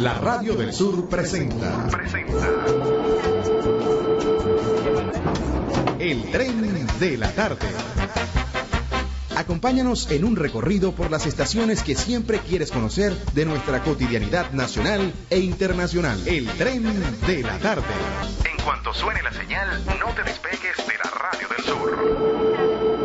La Radio del Sur presenta El Tren de la Tarde. Acompáñanos en un recorrido por las estaciones que siempre quieres conocer de nuestra cotidianidad nacional e internacional. El Tren de la Tarde. En cuanto suene la señal, no te despegues de la Radio del Sur.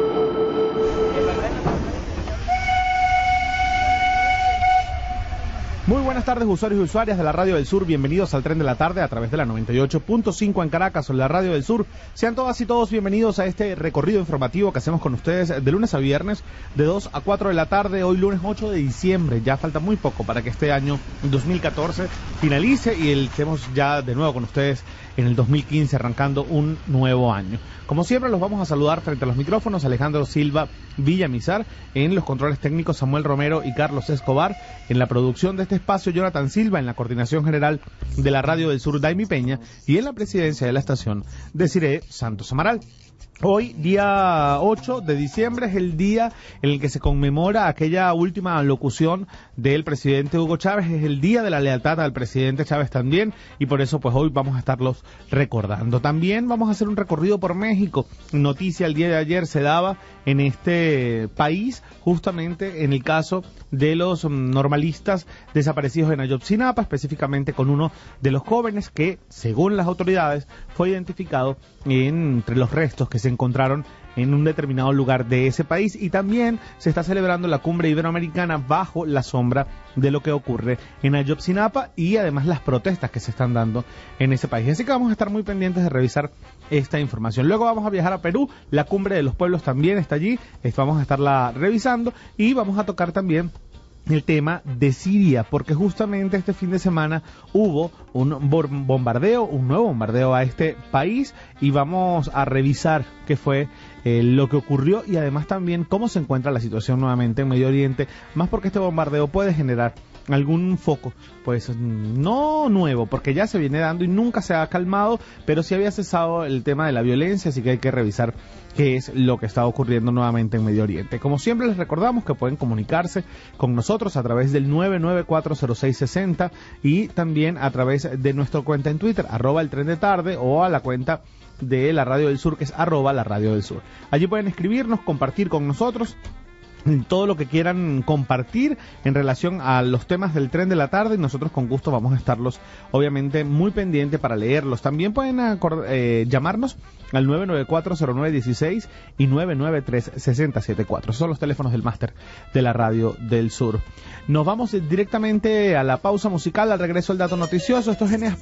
Muy buenas tardes, usuarios y usuarias de la Radio del Sur. Bienvenidos al Tren de la Tarde a través de la 98.5 en Caracas o la Radio del Sur. Sean todas y todos bienvenidos a este recorrido informativo que hacemos con ustedes de lunes a viernes de 2 a 4 de la tarde. Hoy lunes 8 de diciembre. Ya falta muy poco para que este año 2014 finalice y estemos ya de nuevo con ustedes en el 2015 arrancando un nuevo año. Como siempre los vamos a saludar frente a los micrófonos Alejandro Silva Villamizar, en los controles técnicos Samuel Romero y Carlos Escobar, en la producción de este espacio Jonathan Silva, en la coordinación general de la Radio del Sur Daimi Peña y en la presidencia de la estación Desiree Santos Amaral. Hoy, día 8 de diciembre, es el día en el que se conmemora aquella última locución del presidente Hugo Chávez. Es el día de la lealtad al presidente Chávez también, y por eso pues hoy vamos a estarlos recordando. También vamos a hacer un recorrido por México. Noticia el día de ayer se daba en este país, justamente en el caso de los normalistas desaparecidos en Ayotzinapa, específicamente con uno de los jóvenes que, según las autoridades, fue identificado entre los restos que se encontraron en un determinado lugar de ese país. Y también se está celebrando la cumbre iberoamericana bajo la sombra de lo que ocurre en Ayotzinapa y además las protestas que se están dando en ese país. Así que vamos a estar muy pendientes de revisar esta información. Luego vamos a viajar a Perú, la cumbre de los pueblos también está allí, vamos a estarla revisando y vamos a tocar también el tema de Siria, porque justamente este fin de semana hubo un bombardeo, un nuevo bombardeo a este país, y vamos a revisar qué fue lo que ocurrió y además también cómo se encuentra la situación nuevamente en Medio Oriente, más porque este bombardeo puede generar algún foco, pues no nuevo, porque ya se viene dando y nunca se ha calmado, pero sí había cesado el tema de la violencia, así que hay que revisar qué es lo que está ocurriendo nuevamente en Medio Oriente. Como siempre les recordamos que pueden comunicarse con nosotros a través del 9940660 y también a través de nuestra cuenta en Twitter, @el Tren de Tarde, o a la cuenta de la Radio del Sur, que es @la Radio del Sur. Allí pueden escribirnos, compartir con nosotros todo lo que quieran compartir en relación a los temas del Tren de la Tarde, y nosotros con gusto vamos a estarlos obviamente muy pendientes para leerlos. También pueden llamarnos al 994-0916 y 993-6074. Son los teléfonos del máster de la Radio del Sur. Nos vamos directamente a la pausa musical. Al regreso el dato noticioso. Esto es Eneas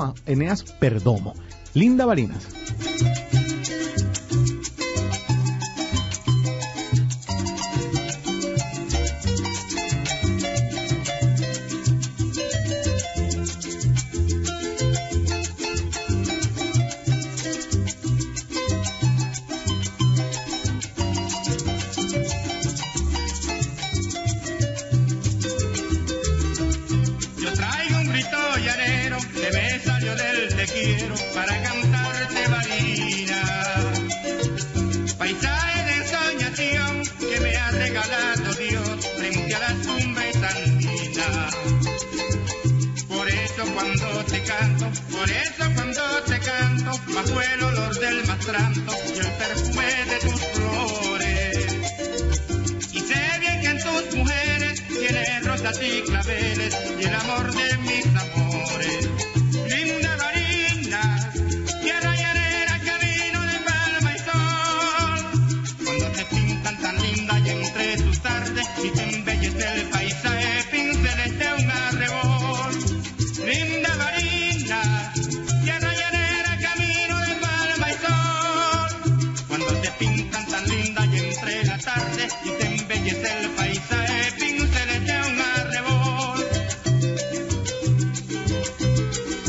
Perdomo. Linda Barinas. Para cantarte Marina, paisaje de ensoñación que me ha regalado Dios frente a las cumbres andinas. Por eso cuando te canto, bajo el olor del mastranto y el perfume de tus flores. Y sé bien que en tus mujeres tienes rosas y claveles y el amor de mis amores. Y te embellece el paisaje, pinceles de un arrebol. Linda Marina, tierra llanera, camino de palma y sol. Cuando te pintan tan linda y entre la tarde, y te embellece el paisaje, pinceles de un arrebol.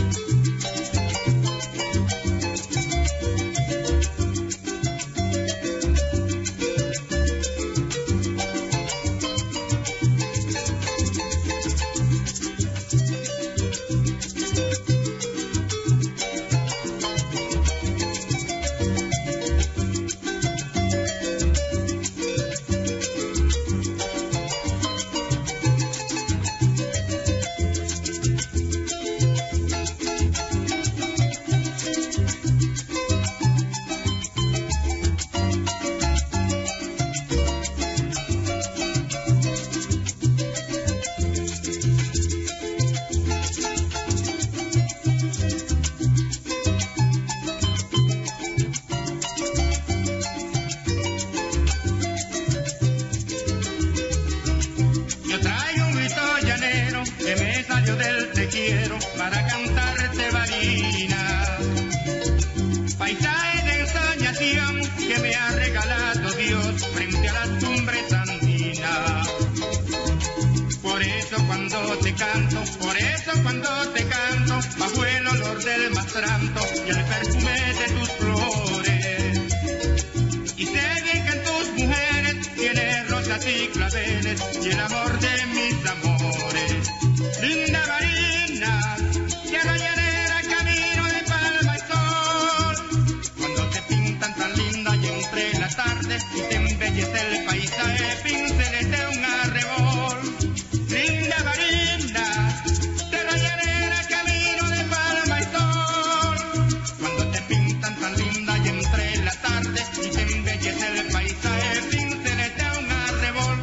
cuando te canto, por eso cuando te canto, bajo el olor del mastranto y el perfume de tus flores. Y sé bien que en tus mujeres tienes rosas y claveles y el amor de mis amores. Linda Marina, tierra llanera, camino de palma y sol. Cuando te pintan tan linda y entre la tarde y te embellece el paisaje, pinceles de un arrebol. Linda Marina, tierra llanera, camino de palma y sol. Cuando te pintan tan linda y entre la tarde y te embellece el paisaje, pinceles de un arrebol.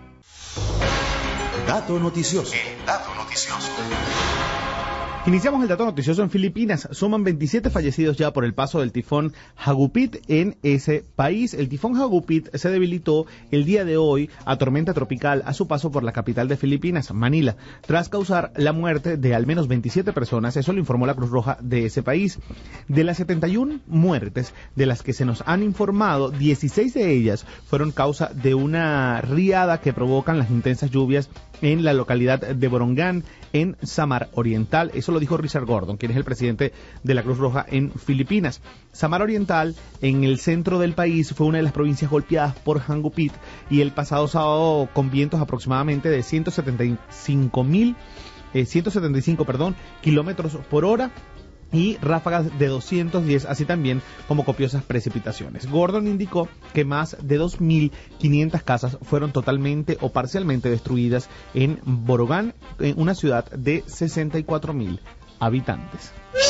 Dato noticioso. El dato noticioso. Iniciamos el dato noticioso en Filipinas. Suman 27 fallecidos ya por el paso del tifón Hagupit en ese país. El tifón Hagupit se debilitó el día de hoy a tormenta tropical a su paso por la capital de Filipinas, Manila, tras causar la muerte de al menos 27 personas. Eso lo informó la Cruz Roja de ese país. De las 71 muertes de las que se nos han informado, 16 de ellas fueron causa de una riada que provocan las intensas lluvias en la localidad de Borongan, en Samar Oriental. Eso lo dijo Richard Gordon, quien es el presidente de la Cruz Roja en Filipinas. Samar Oriental, en el centro del país, fue una de las provincias golpeadas por Hagupit y el pasado sábado con vientos aproximadamente de 175 kilómetros por hora y ráfagas de 210, así también como copiosas precipitaciones. Gordon indicó que más de 2.500 casas fueron totalmente o parcialmente destruidas en Borongan, una ciudad de 64.000 habitantes.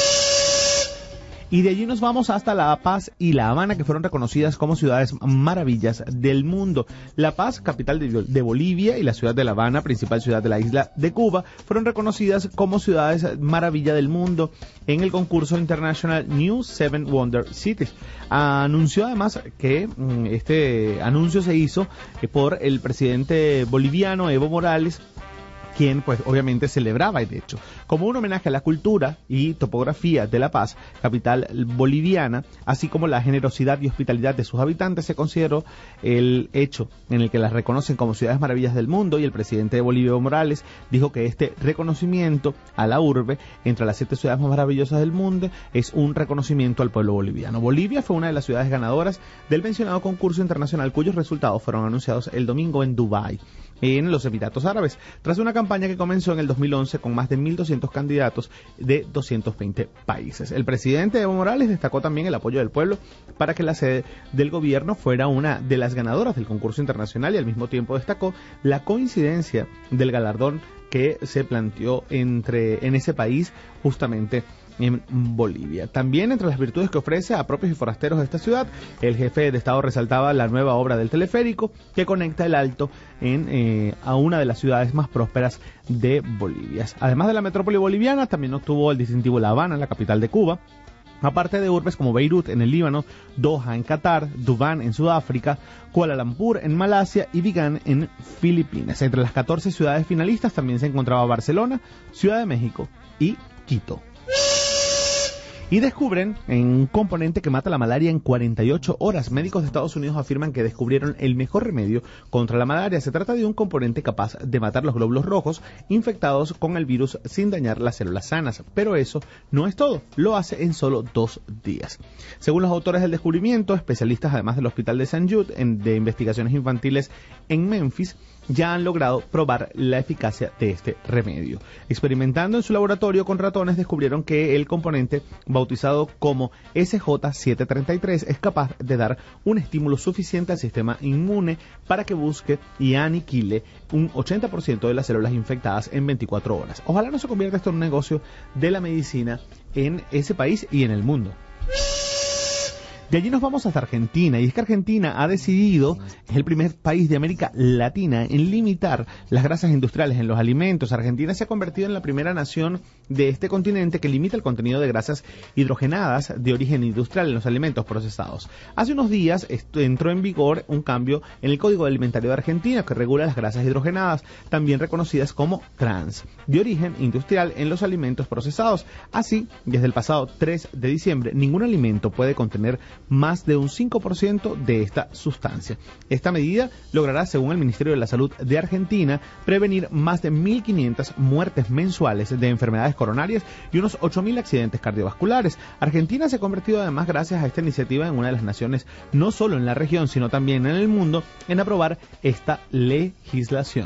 Y de allí nos vamos hasta La Paz y La Habana, que fueron reconocidas como ciudades maravillas del mundo. La Paz, capital de Bolivia, y la ciudad de La Habana, principal ciudad de la isla de Cuba, fueron reconocidas como ciudades maravilla del mundo en el concurso International New Seven Wonder Cities. Anunció además que este anuncio se hizo por el presidente boliviano Evo Morales, quien pues obviamente celebraba el hecho. Como un homenaje a la cultura y topografía de La Paz, capital boliviana, así como la generosidad y hospitalidad de sus habitantes, se consideró el hecho en el que las reconocen como ciudades maravillas del mundo, y el presidente de Bolivia, Evo Morales, dijo que este reconocimiento a la urbe, entre las 7 ciudades más maravillosas del mundo, es un reconocimiento al pueblo boliviano. Bolivia fue una de las ciudades ganadoras del mencionado concurso internacional, cuyos resultados fueron anunciados el domingo en Dubái, en los Emiratos Árabes, tras una campaña que comenzó en el 2011 con más de 1.200 candidatos de 220 países. El presidente Evo Morales destacó también el apoyo del pueblo para que la sede del gobierno fuera una de las ganadoras del concurso internacional, y al mismo tiempo destacó la coincidencia del galardón que se planteó en ese país, justamente en Bolivia. También entre las virtudes que ofrece a propios y forasteros de esta ciudad, el jefe de Estado resaltaba la nueva obra del teleférico que conecta el Alto a una de las ciudades más prósperas de Bolivia. Además de la metrópoli boliviana, también obtuvo el distintivo La Habana, la capital de Cuba, aparte de urbes como Beirut en el Líbano, Doha en Qatar, Dubán en Sudáfrica, Kuala Lumpur en Malasia y Vigan en Filipinas. Entre las 14 ciudades finalistas también se encontraba Barcelona, Ciudad de México y Quito. Y descubren un componente que mata la malaria en 48 horas. Médicos de Estados Unidos afirman que descubrieron el mejor remedio contra la malaria. Se trata de un componente capaz de matar los glóbulos rojos infectados con el virus sin dañar las células sanas. Pero eso no es todo. Lo hace en solo 2 días. Según los autores del descubrimiento, especialistas además del Hospital de St. Jude de investigaciones infantiles en Memphis, ya han logrado probar la eficacia de este remedio. Experimentando en su laboratorio con ratones, descubrieron que el componente, bautizado como SJ733, es capaz de dar un estímulo suficiente al sistema inmune para que busque y aniquile un 80% de las células infectadas en 24 horas. Ojalá no se convierta esto en un negocio de la medicina en ese país y en el mundo. De allí nos vamos hasta Argentina, y es que Argentina ha decidido, es el primer país de América Latina en limitar las grasas industriales en los alimentos. Argentina se ha convertido en la primera nación de este continente que limita el contenido de grasas hidrogenadas de origen industrial en los alimentos procesados. Hace unos días entró en vigor un cambio en el Código Alimentario de Argentina que regula las grasas hidrogenadas, también reconocidas como trans, de origen industrial en los alimentos procesados. Así, desde el pasado 3 de diciembre, ningún alimento puede contener más de un 5% de esta sustancia. Esta medida logrará, según el Ministerio de la Salud de Argentina, prevenir más de 1.500 muertes mensuales de enfermedades coronarias y unos 8.000 accidentes cardiovasculares. Argentina se ha convertido además, gracias a esta iniciativa, en una de las naciones, no solo en la región, sino también en el mundo, en aprobar esta legislación.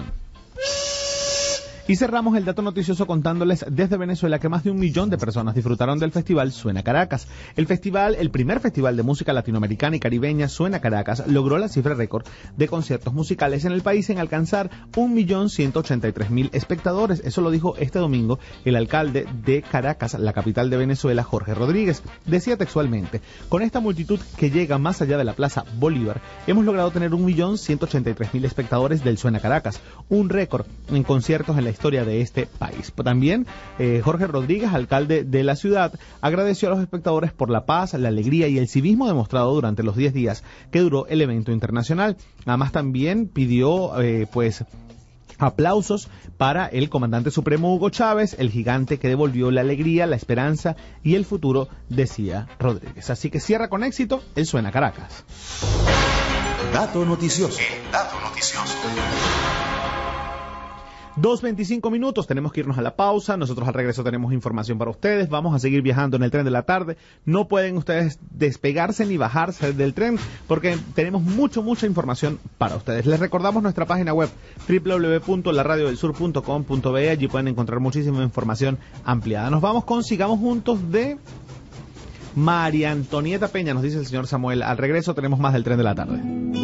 Y cerramos el dato noticioso contándoles desde Venezuela que más de 1 millón de personas disfrutaron del festival Suena Caracas. El primer festival de música latinoamericana y caribeña Suena Caracas, logró la cifra récord de conciertos musicales en el país en alcanzar 1.183.000 espectadores. Eso lo dijo este domingo el alcalde de Caracas, la capital de Venezuela, Jorge Rodríguez. Decía textualmente: con esta multitud que llega más allá de la Plaza Bolívar, hemos logrado tener 1.183.000 espectadores del Suena Caracas, un récord en conciertos en la historia de este país. También Jorge Rodríguez, alcalde de la ciudad, agradeció a los espectadores por la paz, la alegría y el civismo demostrado durante los 10 días que duró el evento internacional. Además también pidió aplausos para el comandante supremo Hugo Chávez, el gigante que devolvió la alegría, la esperanza y el futuro, decía Rodríguez. Así que cierra con éxito el Suena Caracas. Dato noticioso. El dato noticioso. 2:25 minutos, tenemos que irnos a la pausa. Nosotros al regreso tenemos información para ustedes. Vamos a seguir viajando en el tren de la tarde. No pueden ustedes despegarse ni bajarse del tren porque tenemos mucha información para ustedes. Les recordamos nuestra página web www.laradiodelsur.com.be. Allí pueden encontrar muchísima información ampliada. Nos vamos con Sigamos Juntos de María Antonieta Peña, nos dice el señor Samuel. Al regreso tenemos más del tren de la tarde.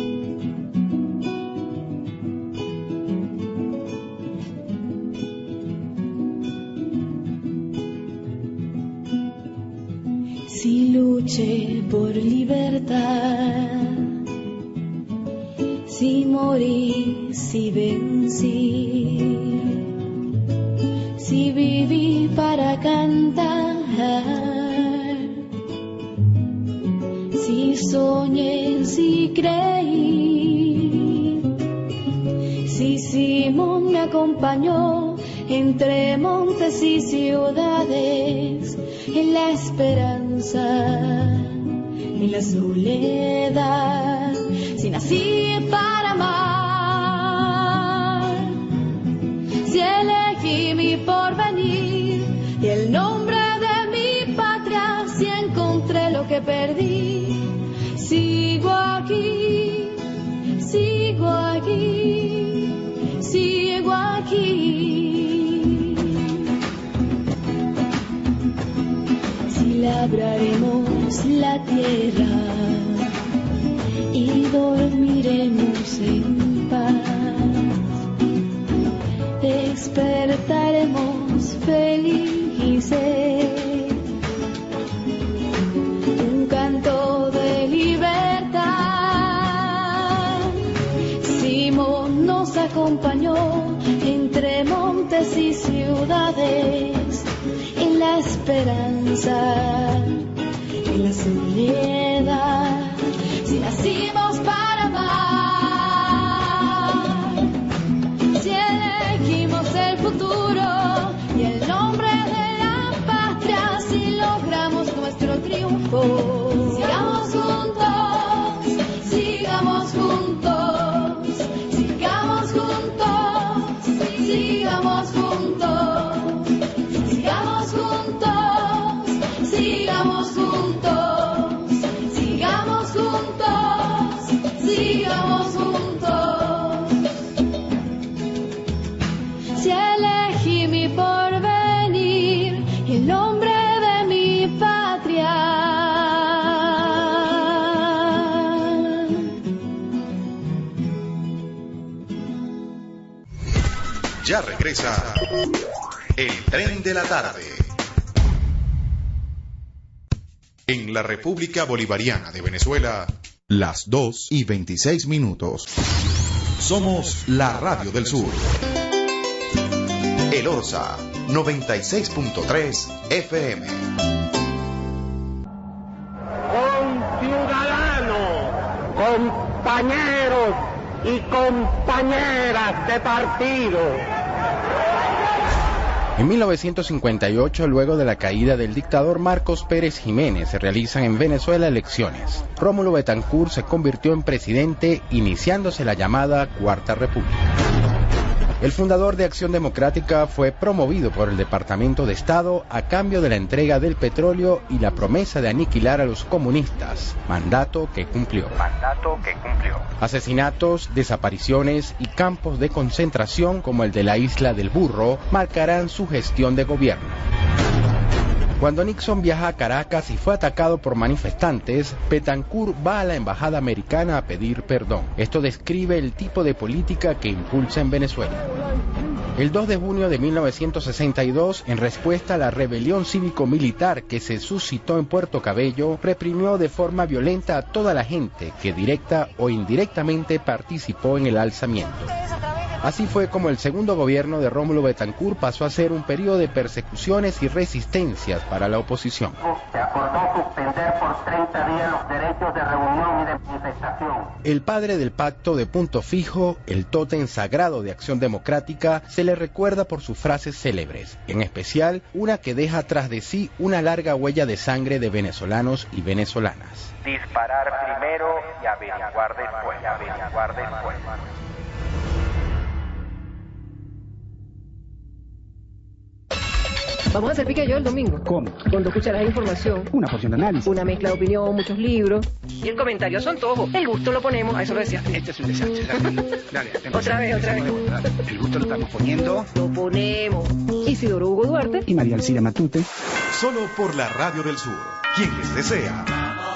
Si luché por libertad, si morí, si vencí, si viví para cantar, si soñé, si creí, si Simón me acompañó entre montes y ciudades, en la esperanza, en la soledad, si nací para amar, si elegí mi porvenir y el nombre de mi patria, si encontré lo que perdí, sigo aquí, sigo aquí, sigo aquí. Labraremos la tierra y dormiremos en paz. Despertaremos felices. Un canto de libertad. Simón nos acompañó entre montes y ciudades, en la esperanza, en la soledad, si nacimos para amar, si elegimos el futuro y el nombre de la patria, si logramos nuestro triunfo, sigamos juntos, sigamos juntos, sigamos juntos, sigamos juntos. Sigamos juntos, sigamos juntos, sigamos juntos, sigamos juntos. Si elegí mi porvenir, el nombre de mi patria. Ya regresa el tren de la tarde. En la República Bolivariana de Venezuela, las 2:26. Somos la Radio del Sur. El Orza, 96.3 FM. Conciudadanos, compañeros y compañeras de partido. En 1958, luego de la caída del dictador Marcos Pérez Jiménez, se realizan en Venezuela elecciones. Rómulo Betancourt se convirtió en presidente, iniciándose la llamada Cuarta República. El fundador de Acción Democrática fue promovido por el Departamento de Estado a cambio de la entrega del petróleo y la promesa de aniquilar a los comunistas, mandato que cumplió. Asesinatos, desapariciones y campos de concentración como el de la Isla del Burro marcarán su gestión de gobierno. Cuando Nixon viaja a Caracas y fue atacado por manifestantes, Betancourt va a la embajada americana a pedir perdón. Esto describe el tipo de política que impulsa en Venezuela. El 2 de junio de 1962, en respuesta a la rebelión cívico-militar que se suscitó en Puerto Cabello, reprimió de forma violenta a toda la gente que directa o indirectamente participó en el alzamiento. Así fue como el segundo gobierno de Rómulo Betancourt pasó a ser un periodo de persecuciones y resistencias para la oposición. Se acordó suspender por 30 días los derechos de reunión y de manifestación. El padre del pacto de Punto Fijo, el tótem sagrado de Acción Democrática, se le recuerda por sus frases célebres, en especial una que deja tras de sí una larga huella de sangre de venezolanos y venezolanas. Disparar primero y averiguar después. Vamos a hacer pique yo el domingo. ¿Cómo? Con 2 cucharadas de información. Una porción de análisis. Una mezcla de opinión, muchos libros. Y el comentario son todos. El gusto lo ponemos. A eso lo decía. Este es un desastre. Dale. Otra vez. El gusto lo estamos poniendo. Lo ponemos. Isidoro Hugo Duarte. Y María Alcira Matute. Solo por la Radio del Sur. Quien les desea.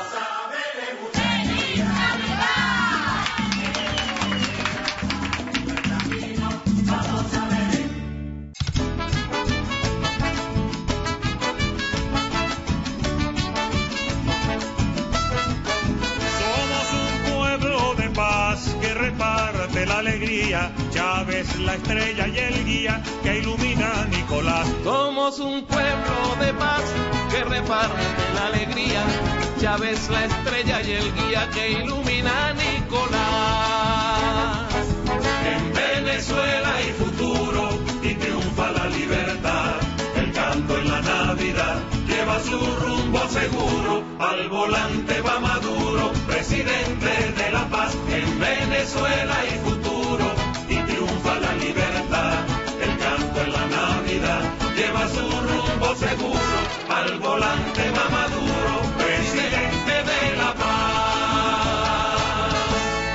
La alegría, Chávez la estrella y el guía que ilumina a Nicolás. Somos un pueblo de paz que reparte la alegría, Chávez la estrella y el guía que ilumina a Nicolás. En Venezuela hay futuro y triunfa la libertad. El canto en la Navidad lleva su rumbo seguro. Al volante va Maduro, presidente de la paz. En Venezuela hay futuro y triunfa la libertad. El canto en la Navidad lleva su rumbo seguro. Al volante va Maduro, presidente de la paz.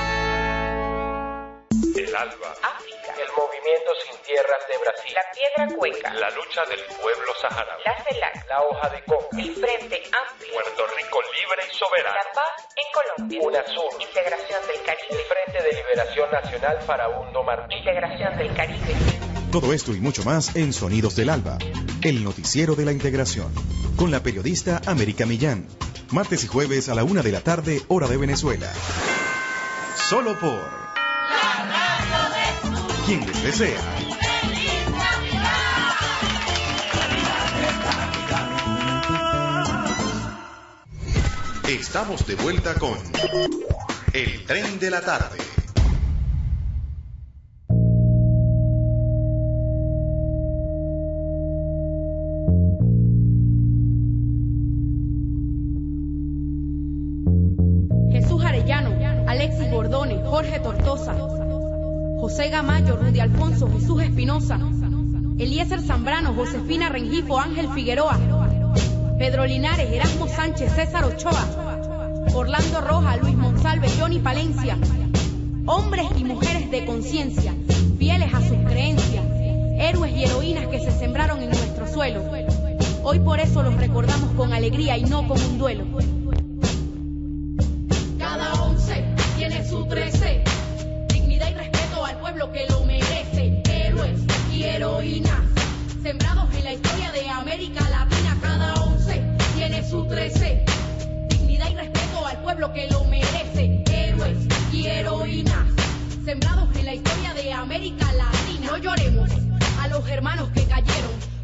El ALBA, África, el movimiento sin tierras de Brasil, la piedra cueca, la lucha del pueblo saharaui, la CELAC, la hoja de coca, el Frente Amplio, Puerto Rico libre y soberano, la paz en Colombia, UNASUR, integración del Caribe, el Frente de Liberación Nacional Farabundo Martí, integración del Caribe. Todo esto y mucho más en Sonidos del Alba, el noticiero de la integración, con la periodista América Millán, martes y jueves a la 1 de la tarde, hora de Venezuela. Solo por La Radio del Sur. quien les desea. ¡Feliz Navidad! Estamos de vuelta con El Tren de la Tarde. Jesús Arellano, Alexis Bordones, Jorge Tortosa, José Gamayo, Rudy Alfonso, Jesús Espinosa, Eliezer Zambrano, Josefina Rengifo, Ángel Figueroa, Pedro Linares, Erasmo Sánchez, César Ochoa, Orlando Roja, Luis Monsalve, Johnny Palencia, hombres y mujeres de conciencia, fieles a sus creencias, héroes y heroínas que se sembraron en nuestro suelo. Hoy por eso los recordamos con alegría y no con un duelo. Cada 11 tiene su 13, dignidad y respeto al pueblo que lo merece, héroes y heroínas, sembrados en la historia de América Latina. Cada 11 tiene su 13, dignidad y respeto al pueblo que lo merece, héroes y heroínas, sembrados en la historia de América Latina. No lloremos a los hermanos que cayeron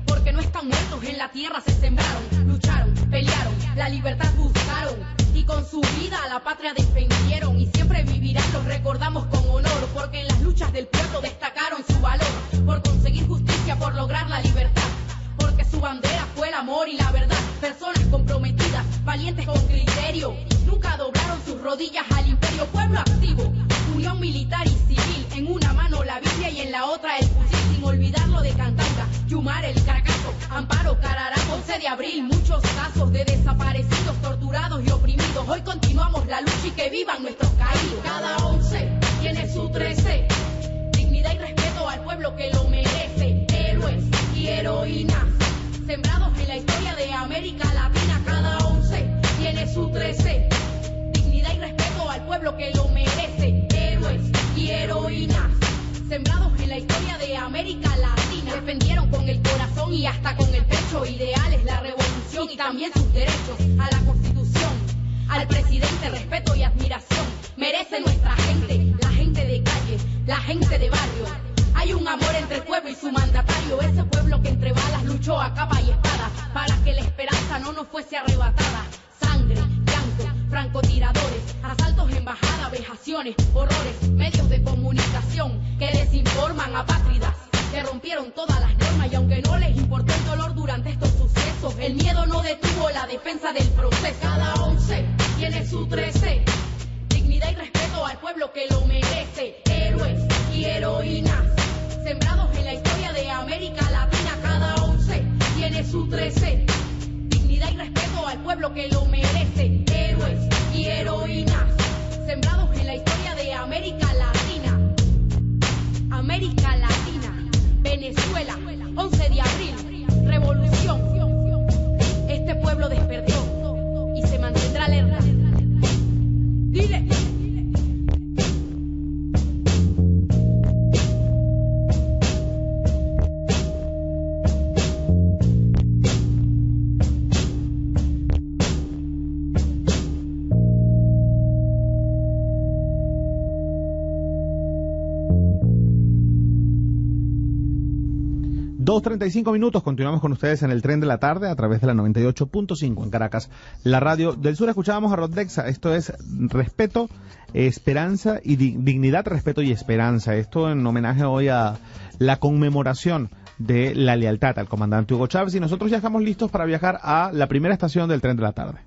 porque no están muertos, en la tierra se sembraron, lucharon, pelearon, la libertad buscaron y con su vida a la patria defendieron y siempre vivirán, los recordamos con honor, porque en las luchas del pueblo destacaron su valor, por conseguir justicia, por lograr la libertad, porque su bandera fue el amor y la verdad, personas comprometidas, valientes con criterio, nunca doblaron sus rodillas al imperio, pueblo activo, unión militar y civil, en una mano la Biblia y en la otra el fusil, sin olvidarlo de Cantanga, Yumar, el Caracazo, Amparo, Carará, 11 de abril, muchos casos de desaparecidos, torturados y oprimidos, hoy continuamos la lucha y que vivan nuestros caídos, cada 11 tiene su 13, dignidad y respeto al pueblo que lo merece, héroes y heroínas, sembrados en la historia de América Latina, cada 11 tiene su 13, dignidad y respeto al pueblo que lo merece, héroes y heroínas, sembrados en la historia de América Latina, defendieron con el corazón y hasta con el pecho ideales, la revolución y también sus derechos, a la Constitución, al presidente, respeto y admiración, merece nuestra gente, la gente de calle, la gente de barrio, hay un amor entre el pueblo y su mandatario, ese pueblo que entre balas luchó a capa y espada, para que la esperanza no nos fuese arrebatada, sangre, llanto, francotiradores, asaltos, embajada, vejaciones, horrores, medios de comunicación que desinforman a apátridas, que rompieron todas las normas y aunque no les importó el dolor durante estos sucesos, el miedo no detuvo la defensa del proceso, cada 11 tiene su 13, dignidad y respeto al pueblo que lo merece, héroes y heroínas, sembrados en la historia de América Latina, cada 11 tiene su 13, dignidad y respeto al pueblo que lo merece, héroes y heroínas, sembrados en la historia de América Latina, América Latina, Venezuela, 11 de abril, revolución, este pueblo despertó y se mantendrá alerta, dile. 2:35 minutos, continuamos con ustedes en el tren de la tarde a través de la 98.5 en Caracas, la radio del sur. Escuchábamos a Roddexa, esto es respeto, esperanza y dignidad, respeto y esperanza. Esto en homenaje hoy a la conmemoración de la lealtad al comandante Hugo Chávez, y nosotros ya estamos listos para viajar a la primera estación del tren de la tarde.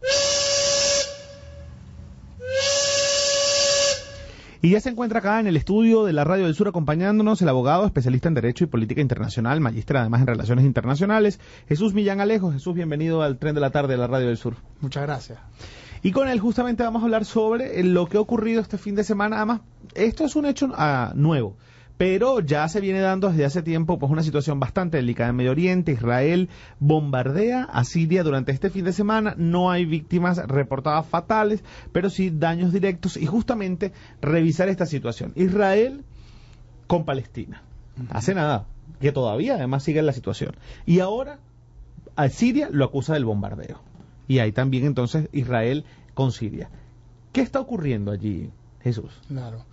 Y ya se encuentra acá en el estudio de la Radio del Sur acompañándonos el abogado especialista en Derecho y Política Internacional, magíster además en Relaciones Internacionales, Jesús Millán Alejo. Jesús, bienvenido al Tren de la Tarde de la Radio del Sur. Muchas gracias. Y con él justamente vamos a hablar sobre lo que ha ocurrido este fin de semana. Además, esto es un hecho nuevo, pero ya se viene dando desde hace tiempo pues una situación bastante delicada en Medio Oriente. Israel bombardea a Siria durante este fin de semana. No hay víctimas reportadas fatales, pero sí daños directos. Y justamente revisar esta situación. Israel con Palestina. Hace nada, que todavía además sigue la situación. Y ahora a Siria lo acusa del bombardeo. Y hay también entonces Israel con Siria. ¿Qué está ocurriendo allí, Jesús? Claro.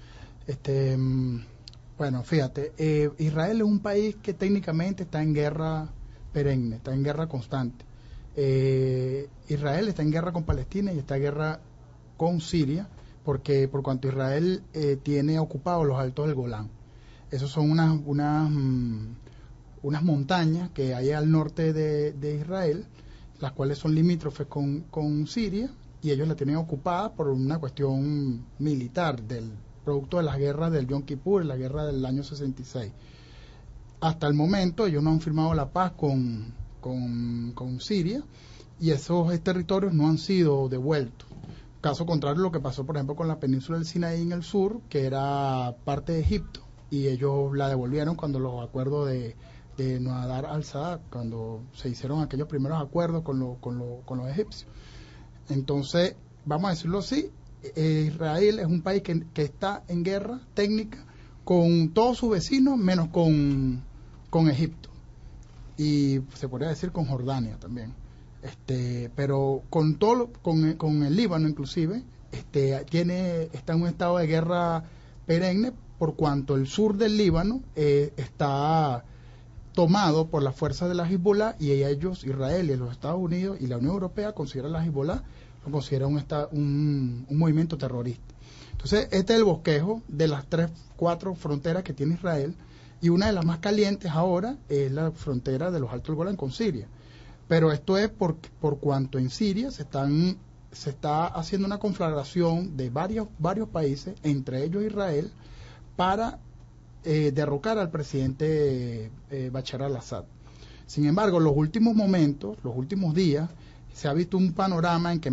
Bueno, fíjate, Israel es un país que técnicamente está en guerra perenne, está en guerra constante. Israel está en guerra con Palestina y está en guerra con Siria, porque por cuanto Israel tiene ocupados los altos del Golán. Esos son unas montañas que hay al norte de Israel, las cuales son limítrofes con Siria, y ellos la tienen ocupada por una cuestión militar producto de las guerras del Yom Kippur, la guerra del año 66. Hasta el momento ellos no han firmado la paz con Siria, y esos territorios no han sido devueltos. Caso contrario a lo que pasó, por ejemplo, con la península del Sinaí en el sur, que era parte de Egipto, y ellos la devolvieron cuando los acuerdos de Noadar al-Sadat, cuando se hicieron aquellos primeros acuerdos con los egipcios. Entonces, vamos a decirlo así, Israel es un país que está en guerra técnica con todos sus vecinos, menos con Egipto, y se podría decir con Jordania también, pero con el Líbano inclusive está en un estado de guerra perenne, por cuanto el sur del Líbano está tomado por las fuerzas de la Hezbollah, y ellos, Israel y los Estados Unidos y la Unión Europea, consideran la Hezbollah, lo consideran un movimiento terrorista. Entonces, este es el bosquejo de las 4 fronteras que tiene Israel, y una de las más calientes ahora es la frontera de los Altos del Golán con Siria. Pero esto es por cuanto en Siria se está haciendo una conflagración de varios países, entre ellos Israel, para derrocar al presidente Bashar al-Assad. Sin embargo, los últimos días, se ha visto un panorama en que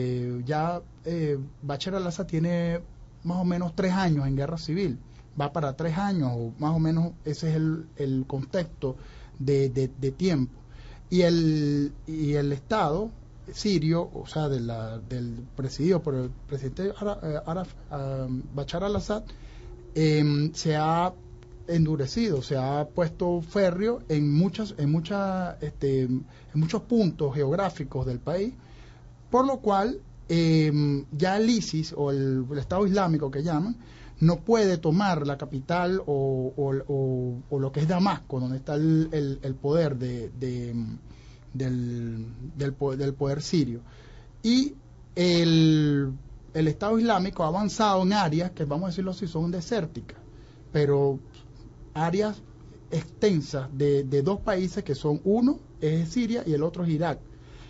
Bashar al-Assad tiene más o menos 3 años en guerra civil. Va para 3 años, o más o menos ese es el contexto de tiempo. Y el Estado sirio, o sea, del presidido por el presidente Bashar al-Assad, se ha endurecido, se ha puesto férreo en muchos puntos geográficos del país, por lo cual ya el ISIS o el Estado Islámico que llaman no puede tomar la capital o lo que es Damasco, donde está el poder del poder sirio. Y el Estado Islámico ha avanzado en áreas que, vamos a decirlo así, son desérticas, pero áreas extensas de 2 países que son, uno es Siria y el otro es Irak,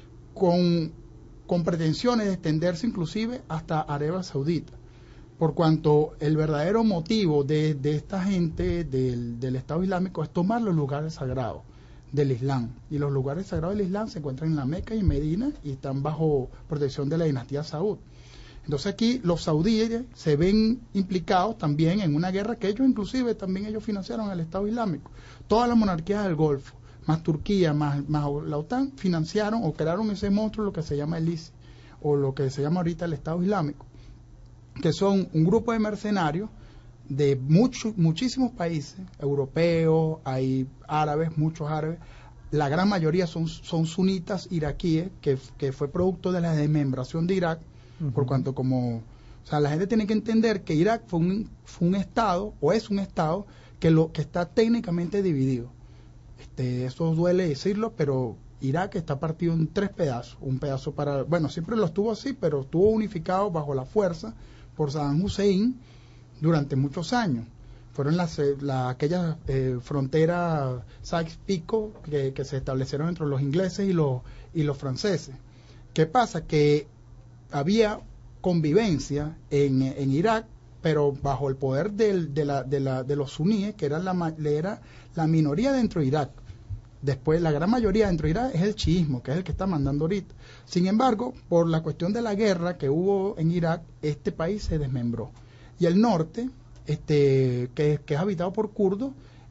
con pretensiones de extenderse inclusive hasta Arabia Saudita, por cuanto el verdadero motivo de esta gente del Estado Islámico es tomar los lugares sagrados del Islam, y los lugares sagrados del Islam se encuentran en la Meca y en Medina y están bajo protección de la dinastía Saud. Entonces aquí los saudíes se ven implicados también en una guerra que ellos inclusive también ellos financiaron al Estado Islámico. Todas las monarquías del Golfo, más Turquía, más la OTAN, financiaron o crearon ese monstruo, lo que se llama el ISIS, o lo que se llama ahorita el Estado Islámico, que son un grupo de mercenarios de muchísimos países europeos, hay árabes, muchos árabes, la gran mayoría son sunitas iraquíes, que fue producto de la desmembración de Irak, por cuanto o sea, la gente tiene que entender que Irak fue un estado, o es un estado, que está técnicamente dividido. Eso duele decirlo, pero Irak está partido en 3 pedazos, un pedazo siempre lo estuvo así, pero estuvo unificado bajo la fuerza por Saddam Hussein durante muchos años. Fueron aquellas fronteras Sykes-Picot que se establecieron entre los ingleses y los franceses. ¿Qué pasa? Que había convivencia en Irak, pero bajo el poder de los suníes, que era la minoría dentro de Irak. Después, la gran mayoría dentro de Irak es el chiismo, que es el que está mandando ahorita. Sin embargo, por la cuestión de la guerra que hubo en Irak, este país se desmembró. Y el norte, que es habitado por kurdos,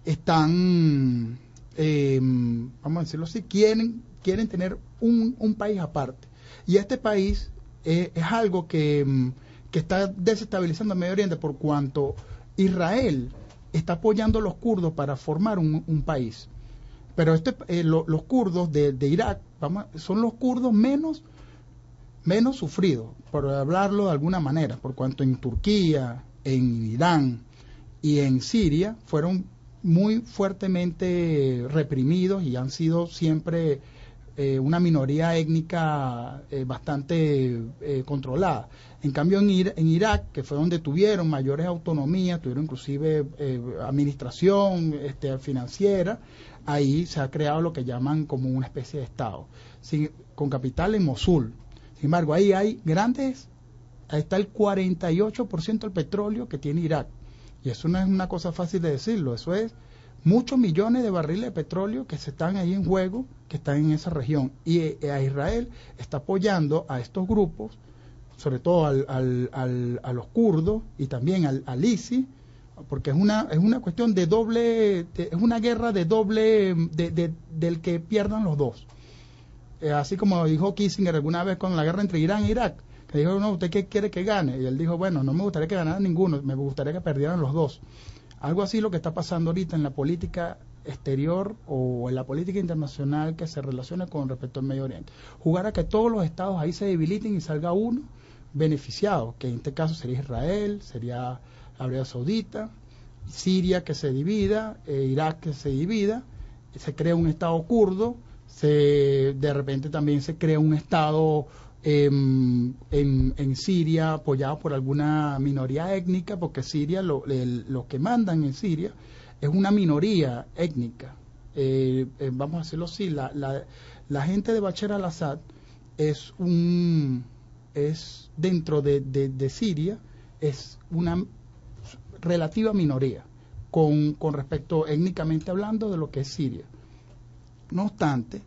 están, vamos a decirlo así, quieren tener un país aparte. Y este país es algo que está desestabilizando el Medio Oriente, por cuanto Israel está apoyando a los kurdos para formar un país. Pero los kurdos de Irak son los kurdos menos sufridos, por hablarlo de alguna manera, por cuanto en Turquía, en Irán y en Siria fueron muy fuertemente reprimidos y han sido siempre una minoría étnica bastante controlada. En cambio en Irak, que fue donde tuvieron mayores autonomías, tuvieron inclusive administración financiera, ahí se ha creado lo que llaman como una especie de Estado, con capital en Mosul. Sin embargo, ahí hay ahí está el 48% del petróleo que tiene Irak, y eso no es una cosa fácil de decirlo, eso es muchos millones de barriles de petróleo que se están ahí en juego, que están en esa región, y a Israel está apoyando a estos grupos, sobre todo a los kurdos y también al ISIS, porque es una cuestión de doble, es una guerra de doble, del que pierdan los dos. Así como dijo Kissinger alguna vez con la guerra entre Irán e Irak, que dijo, no, ¿usted qué quiere que gane? Y él dijo, bueno, no me gustaría que ganara ninguno, me gustaría que perdieran los dos. Algo así lo que está pasando ahorita en la política exterior o en la política internacional que se relaciona con respecto al Medio Oriente. Jugar a que todos los estados ahí se debiliten y salga uno beneficiado, que en este caso sería Israel, sería Arabia Saudita, Siria que se divida, Irak que se divida, se crea un Estado kurdo, de repente también se crea un Estado en Siria apoyado por alguna minoría étnica, porque Siria, los que mandan en Siria es una minoría étnica. Vamos a decirlo así, la gente de Bashar al-Assad es dentro de Siria, es una relativa minoría con respecto étnicamente hablando de lo que es Siria. No obstante,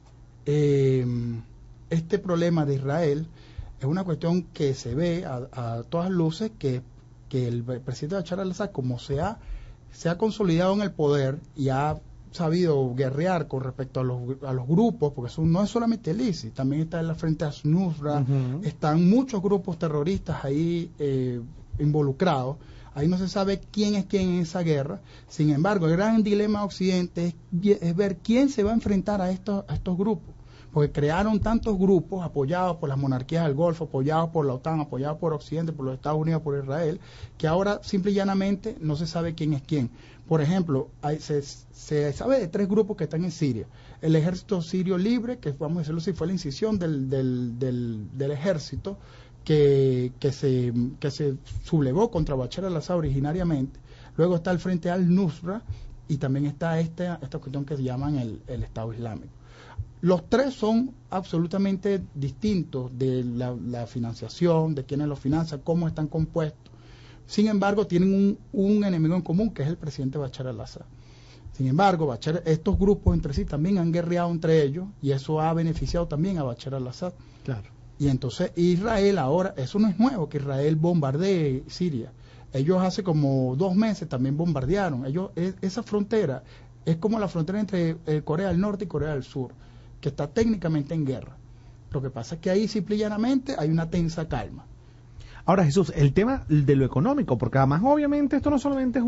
este problema de Israel es una cuestión que se ve a todas luces que el presidente Bashar al-Assad, como se ha consolidado en el poder y ha sabido guerrear con respecto a los grupos, porque no es solamente el ISIS, también está en la frente a Nusra, están muchos grupos terroristas ahí involucrados. Ahí no se sabe quién es quién en esa guerra. Sin embargo, el gran dilema de Occidente es ver quién se va a enfrentar a estos grupos, porque crearon tantos grupos apoyados por las monarquías del Golfo, apoyados por la OTAN, apoyados por Occidente, por los Estados Unidos, por Israel, que ahora simple y llanamente no se sabe quién es quién. Por ejemplo, se sabe de 3 grupos que están en Siria. El ejército sirio libre, que vamos a decirlo así, fue la incisión del ejército que se sublevó contra Bashar al-Assad originariamente. Luego está el frente al-Nusra y también está esta cuestión que se llaman el Estado Islámico. Los 3 son absolutamente distintos de la financiación, de quiénes los financian, cómo están compuestos. Sin embargo, tienen un enemigo en común, que es el presidente Bashar al-Assad. Sin embargo, estos grupos entre sí también han guerreado entre ellos y eso ha beneficiado también a Bashar al-Assad. Claro. Y entonces Israel ahora, eso no es nuevo que Israel bombardee Siria. Ellos hace como 2 meses también bombardearon. Esa frontera es como la frontera entre Corea del Norte y Corea del Sur, que está técnicamente en guerra. Lo que pasa es que ahí simple y llanamente hay una tensa calma. Ahora, Jesús, el tema de lo económico, porque además obviamente esto no solamente es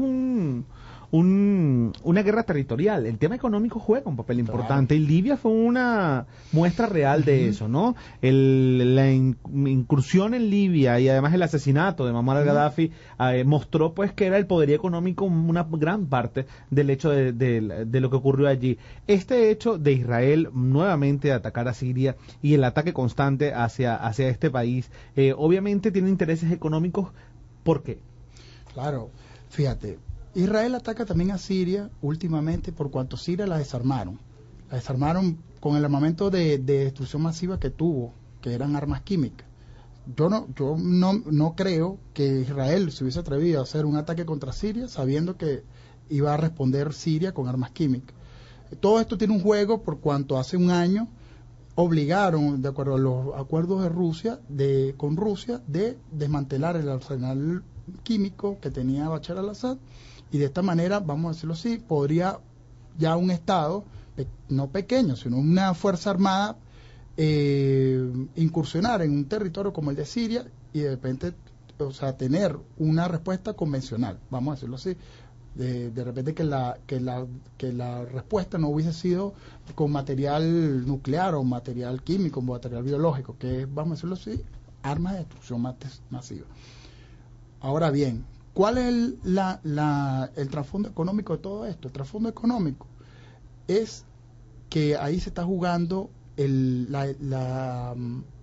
una guerra territorial, el tema económico juega un papel importante, y Libia fue una muestra real de eso, ¿no? La incursión en Libia y además el asesinato de Muammar al-Gaddafi mostró pues que era el poderío económico una gran parte del hecho de lo que ocurrió allí. Este hecho de Israel nuevamente de atacar a Siria y el ataque constante hacia este país, obviamente tiene intereses económicos. ¿Por qué? Claro, fíjate, Israel ataca también a Siria últimamente por cuanto Siria la desarmaron. La desarmaron con el armamento de destrucción masiva que tuvo, que eran armas químicas. Yo no creo que Israel se hubiese atrevido a hacer un ataque contra Siria sabiendo que iba a responder Siria con armas químicas. Todo esto tiene un juego por cuanto hace un año obligaron, de acuerdo a los acuerdos de Rusia, con Rusia, de desmantelar el arsenal químico que tenía Bashar al-Assad, y de esta manera, vamos a decirlo así, podría ya un Estado, no pequeño, sino una fuerza armada, incursionar en un territorio como el de Siria y de repente, o sea, tener una respuesta convencional, vamos a decirlo así. De repente que la respuesta no hubiese sido con material nuclear o material químico o material biológico, que es, vamos a decirlo así, armas de destrucción masiva. Ahora bien, ¿cuál es el trasfondo económico de todo esto? El trasfondo económico es que ahí se está jugando la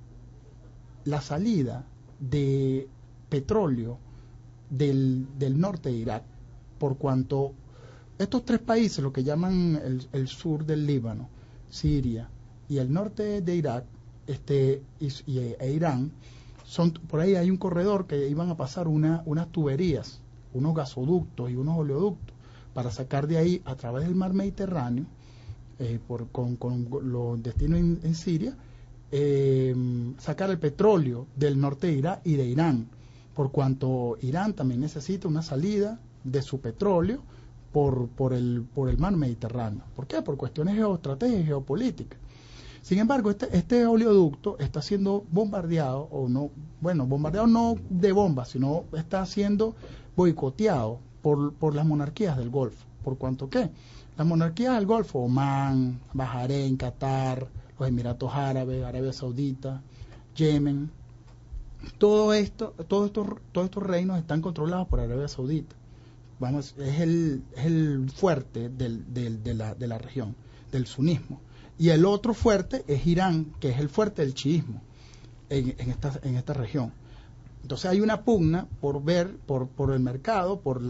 salida de petróleo del norte de Irak, por cuanto estos 3 países, lo que llaman el sur del Líbano, Siria y el norte de Irak e Irán, por ahí hay un corredor que iban a pasar unas tuberías, unos gasoductos y unos oleoductos para sacar de ahí a través del mar Mediterráneo, con los destinos en Siria, sacar el petróleo del norte de Irak y de Irán, por cuanto Irán también necesita una salida de su petróleo por el mar Mediterráneo. ¿Por qué? Por cuestiones geoestratégicas y geopolíticas. Sin embargo, este oleoducto está siendo bombardeado, bombardeado no de bombas, sino está siendo boicoteado por las monarquías del Golfo. ¿Por cuanto qué? Las monarquías del Golfo, Omán, Bahrein, Qatar, los Emiratos Árabes, Arabia Saudita, Yemen, todos estos reinos están controlados por Arabia Saudita. Es el fuerte de la región. del sunismo. Y el otro fuerte es Irán, que es el fuerte del chiismo en esta región. Entonces hay una pugna por el mercado, por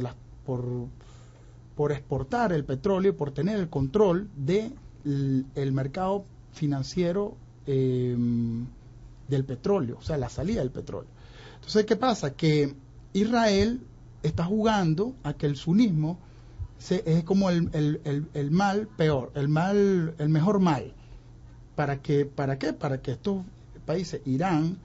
exportar el petróleo, por tener el control de el mercado financiero del petróleo, o sea, la salida del petróleo. Entonces, ¿qué pasa? Que Israel está jugando a que el sunismo es como el mal peor, el mejor mal. ¿Para qué? Para que estos países, Irán,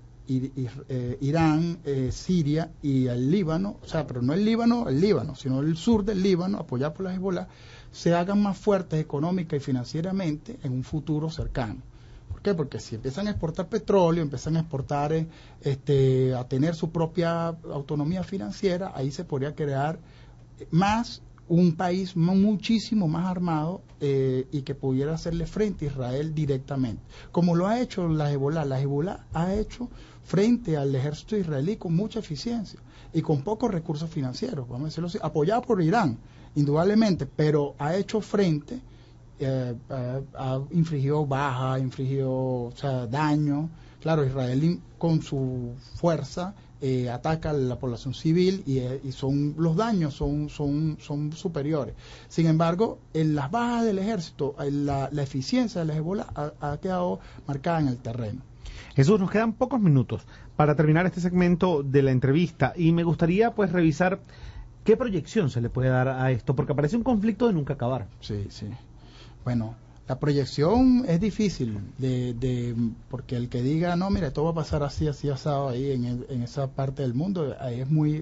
Siria y el Líbano, o sea, pero no el Líbano, sino el sur del Líbano, apoyado por la Hezbollah, se hagan más fuertes económica y financieramente en un futuro cercano. ¿Por qué? Porque si empiezan a exportar petróleo, empiezan a exportar, a tener su propia autonomía financiera, ahí se podría crear más un país muchísimo más armado y que pudiera hacerle frente a Israel directamente, como lo ha hecho la Hezbollah. La Hezbollah ha hecho frente al ejército israelí con mucha eficiencia y con pocos recursos financieros, vamos a decirlo así, apoyado por Irán, indudablemente, pero ha hecho frente, ha infligido baja, daño. Claro, Israel con su fuerza ataca a la población civil y los daños son superiores. Sin embargo, en las bajas del ejército, la eficiencia de la Hezbollah ha quedado marcada en el terreno. Jesús, nos quedan pocos minutos para terminar este segmento de la entrevista y me gustaría pues revisar qué proyección se le puede dar a esto, porque parece un conflicto de nunca acabar. Sí. Bueno, la proyección es difícil porque el que diga, no, mira, todo va a pasar así asado ahí en esa parte del mundo, ahí es muy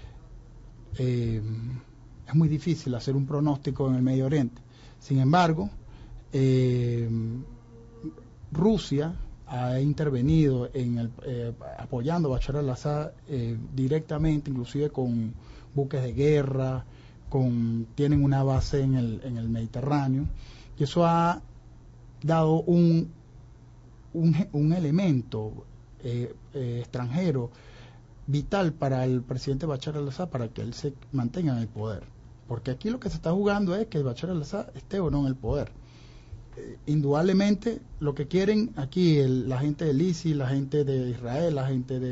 difícil hacer un pronóstico en el Medio Oriente. Sin embargo, Rusia ha intervenido apoyando a Bashar al-Assad directamente, inclusive con buques de guerra, tienen una base en el Mediterráneo, y eso ha dado un elemento extranjero vital para el presidente Bashar al-Assad para que él se mantenga en el poder, porque aquí lo que se está jugando es que Bashar al-Assad esté o no en el poder. Indudablemente lo que quieren aquí la gente del ISIS, la gente de Israel, la gente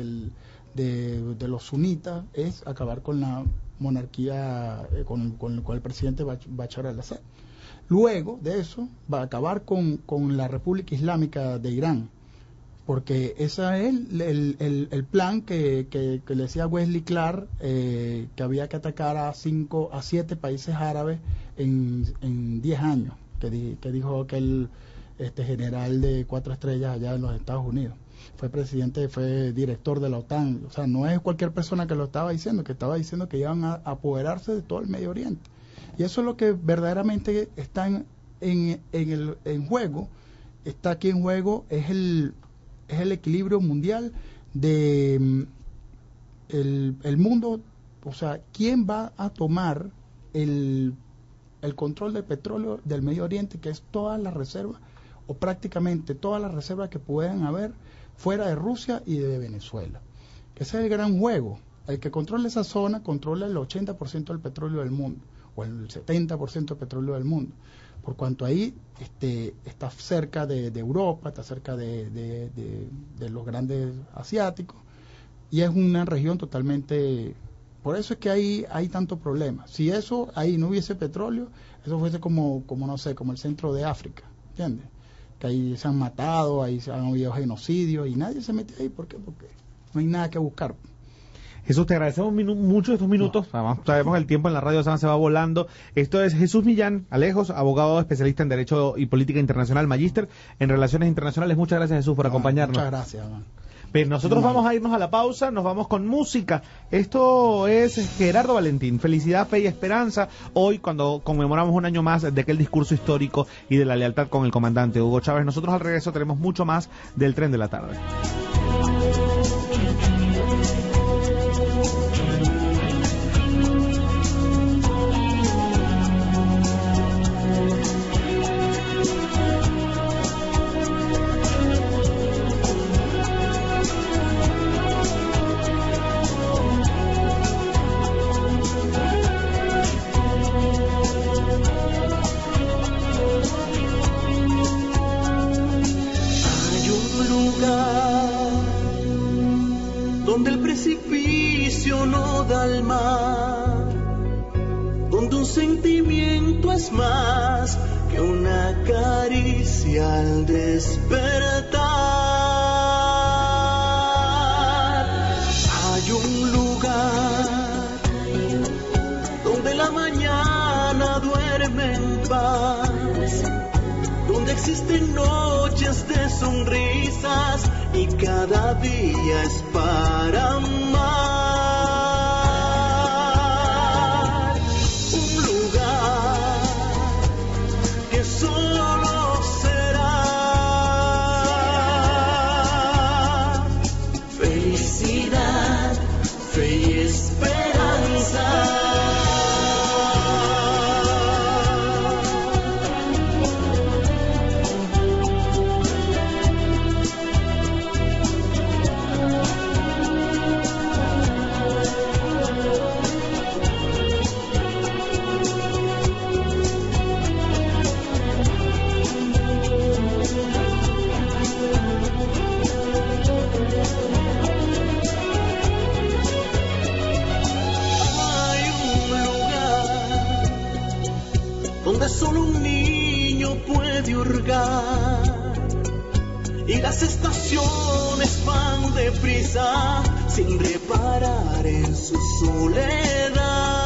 de los sunitas, es acabar con la monarquía, con el presidente Bashar al-Assad. Luego de eso va a acabar con la República Islámica de Irán, porque ese es el plan que le decía Wesley Clark, que había que atacar a 7 países árabes en 10 años, que dijo aquel general de 4 estrellas allá en los Estados Unidos. Fue director de la OTAN. O sea, no es cualquier persona que lo estaba diciendo, que iban a apoderarse de todo el Medio Oriente. Y eso es lo que verdaderamente está en juego. Está aquí en juego, es el equilibrio mundial de el mundo. O sea, ¿quién va a tomar el control del petróleo del Medio Oriente, que es todas las reservas, o prácticamente todas las reservas que puedan haber fuera de Rusia y de Venezuela? Ese es el gran juego. El que controla esa zona controla el 80% del petróleo del mundo, o el 70% del petróleo del mundo, por cuanto ahí está cerca de Europa, está cerca de los grandes asiáticos, y es una región totalmente. Por eso es que hay tanto problema. Si ahí no hubiese petróleo, eso fuese como no sé, como el centro de África, ¿entiendes? Que ahí se han matado, ahí se han habido genocidios y nadie se mete ahí. ¿Por qué? Porque no hay nada que buscar. Jesús, te agradecemos mucho estos minutos. Además, sabemos el tiempo en la radio se va volando. Esto es Jesús Millán Alejos, abogado especialista en Derecho y Política Internacional, magíster en Relaciones Internacionales. Muchas gracias, Jesús, por acompañarnos. Muchas gracias, man. Pero nosotros vamos a irnos a la pausa, nos vamos con música. Esto es Gerardo Valentín, Felicidad, Fe y Esperanza. Hoy, cuando conmemoramos un año más de aquel discurso histórico y de la lealtad con el comandante Hugo Chávez. Nosotros al regreso tenemos mucho más del Tren de la Tarde. toda el mar, donde un sentimiento es más que una caricia al despertar. Hay un lugar donde la mañana duerme en paz, donde existen noches de sonrisas y cada día es para amar. Un lugar que solo será felicidad, fe y esperanza. Solo un niño puede hurgar y las estaciones van deprisa sin reparar en su soledad.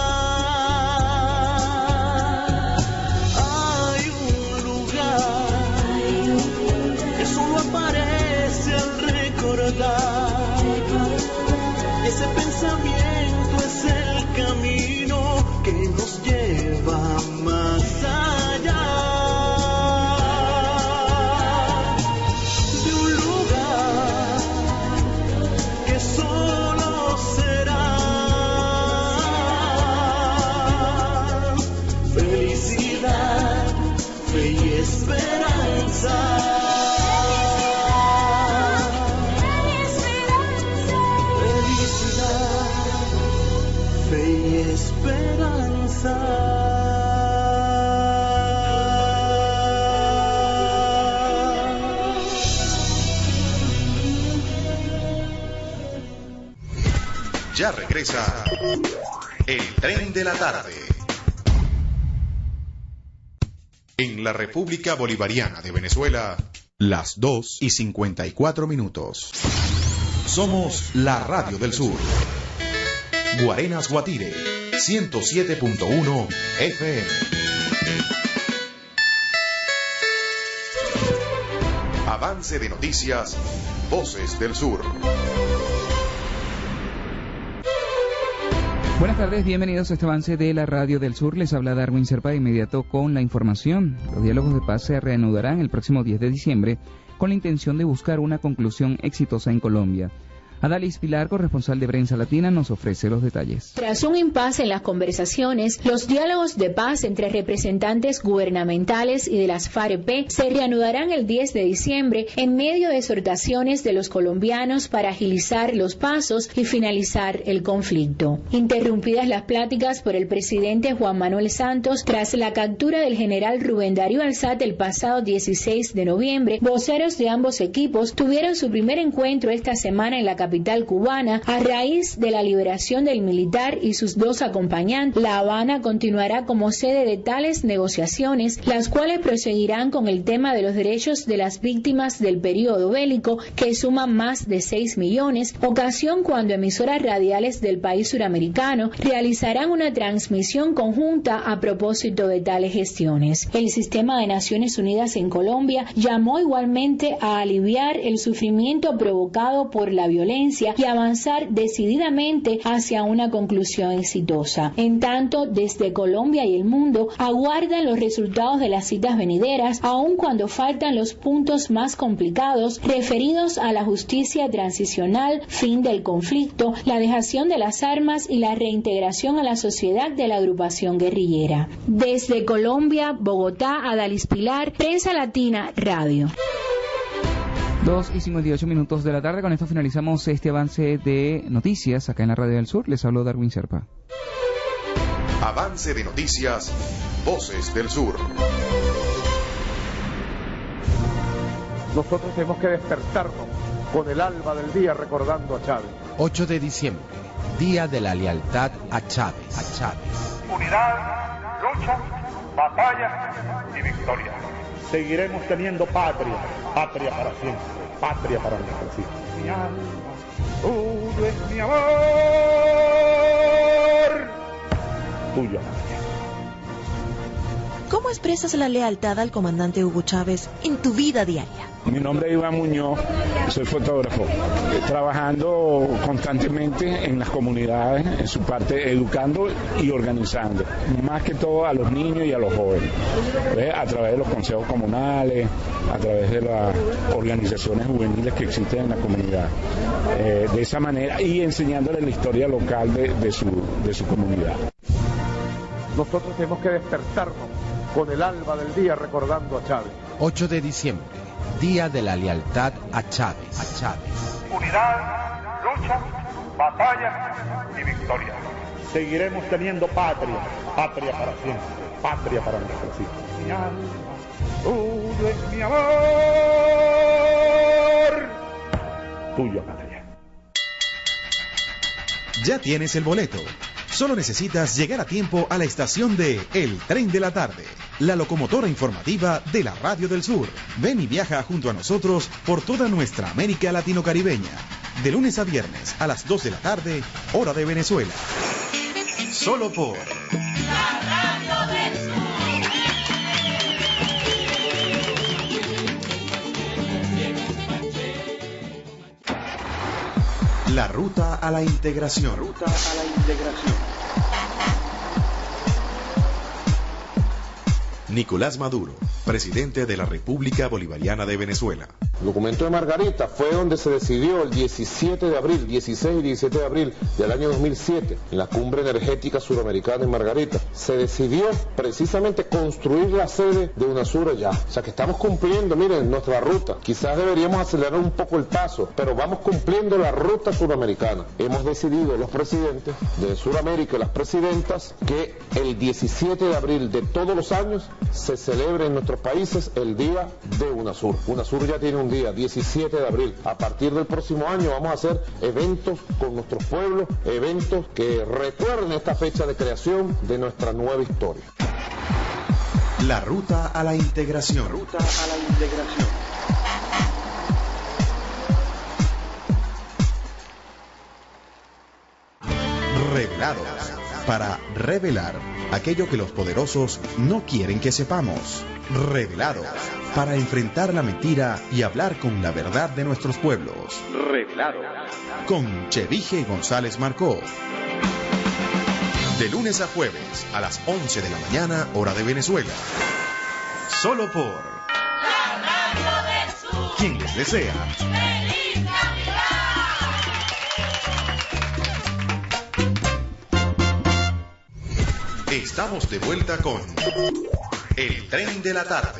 Hay un lugar que solo aparece al recordar, y ese pensamiento es el camino que nos lleva más allá de un lugar que solo será felicidad, fe y esperanza. Felicidad, fe y esperanza. Ya regresa el tren de la tarde. En la República Bolivariana de Venezuela, las 2:54. Somos la Radio del Sur. Guarenas Guatire, 107.1 FM. Avance de noticias, Voces del Sur. Buenas tardes, bienvenidos a este avance de la Radio del Sur. Les habla Darwin Serpa de inmediato con la información. Los diálogos de paz se reanudarán el próximo 10 de diciembre con la intención de buscar una conclusión exitosa en Colombia. Adalis Pilar, corresponsal de Prensa Latina, nos ofrece los detalles. Tras un impasse en las conversaciones, los diálogos de paz entre representantes gubernamentales y de las FAREP se reanudarán el 10 de diciembre en medio de exhortaciones de los colombianos para agilizar los pasos y finalizar el conflicto. Interrumpidas las pláticas por el presidente Juan Manuel Santos tras la captura del general Rubén Darío Alzate el pasado 16 de noviembre, voceros de ambos equipos tuvieron su primer encuentro esta semana en la capital cubana a raíz de la liberación del militar y sus dos acompañantes. La Habana continuará como sede de tales negociaciones, las cuales proseguirán con el tema de los derechos de las víctimas del periodo bélico, que suman más de 6 millones, ocasión cuando emisoras radiales del país suramericano realizarán una transmisión conjunta a propósito de tales gestiones. El sistema de Naciones Unidas en Colombia llamó igualmente a aliviar el sufrimiento provocado por la violencia y avanzar decididamente hacia una conclusión exitosa. En tanto, desde Colombia y el mundo aguardan los resultados de las citas venideras, aun cuando faltan los puntos más complicados referidos a la justicia transicional, fin del conflicto, la dejación de las armas y la reintegración a la sociedad de la agrupación guerrillera. Desde Colombia, Bogotá, Adalis Pilar, Prensa Latina Radio. 2:58 de la tarde. Con esto finalizamos este avance de noticias acá en la Radio del Sur. Les habló Darwin Serpa. Avance de noticias, Voces del Sur. Nosotros tenemos que despertarnos con el alba del día recordando a Chávez. 8 de diciembre, Día de la Lealtad a Chávez. Unidad, lucha, batalla y victoria. Seguiremos teniendo patria, patria para siempre, patria para nuestros hijos. Mi alma, tuyo es mi amor, tuyo. ¿Cómo expresas la lealtad al comandante Hugo Chávez en tu vida diaria? Mi nombre es Iván Muñoz, soy fotógrafo, trabajando constantemente en las comunidades, en su parte educando y organizando, más que todo a los niños y a los jóvenes, a través de los consejos comunales, a través de las organizaciones juveniles que existen en la comunidad, de esa manera, y enseñándoles la historia local de su comunidad. Nosotros tenemos que despertarnos con el alba del día recordando a Chávez. 8 de diciembre, Día de la Lealtad a Chávez. Unidad, lucha, batalla y victoria. Seguiremos teniendo patria, patria para siempre, patria para nuestros hijos. Mi alma, tuyo es mi amor, tuyo, patria. Ya tienes el boleto. Solo necesitas llegar a tiempo a la estación de El Tren de la Tarde, la locomotora informativa de la Radio del Sur. Ven y viaja junto a nosotros por toda nuestra América latino-caribeña, de lunes a viernes a las 2 de la tarde, hora de Venezuela. Solo por la Radio del Sur. La ruta a la integración. Nicolás Maduro, presidente de la República Bolivariana de Venezuela. El documento de Margarita fue donde se decidió el 17 de abril, 16 y 17 de abril del año 2007, en la Cumbre Energética Suramericana en Margarita. Se decidió precisamente construir la sede de UNASUR allá. O sea que estamos cumpliendo, miren, nuestra ruta. Quizás deberíamos acelerar un poco el paso, pero vamos cumpliendo la ruta suramericana. Hemos decidido los presidentes de Suramérica y las presidentas que el 17 de abril de todos los años se celebre en nuestros países el Día de UNASUR. UNASUR ya tiene un día, 17 de abril. A partir del próximo año vamos a hacer eventos con nuestros pueblos, eventos que recuerden esta fecha de creación de nuestra nueva historia. La ruta a la integración. Revelados. Para revelar aquello que los poderosos no quieren que sepamos. Revelados. Para enfrentar la mentira y hablar con la verdad de nuestros pueblos. Revelados. Con Chevige González Marcó. De lunes a jueves a las 11 de la mañana, hora de Venezuela. Solo por la Radio del Sur. Quien les desea ¡Feliz Navidad! Estamos de vuelta con El Tren de la Tarde.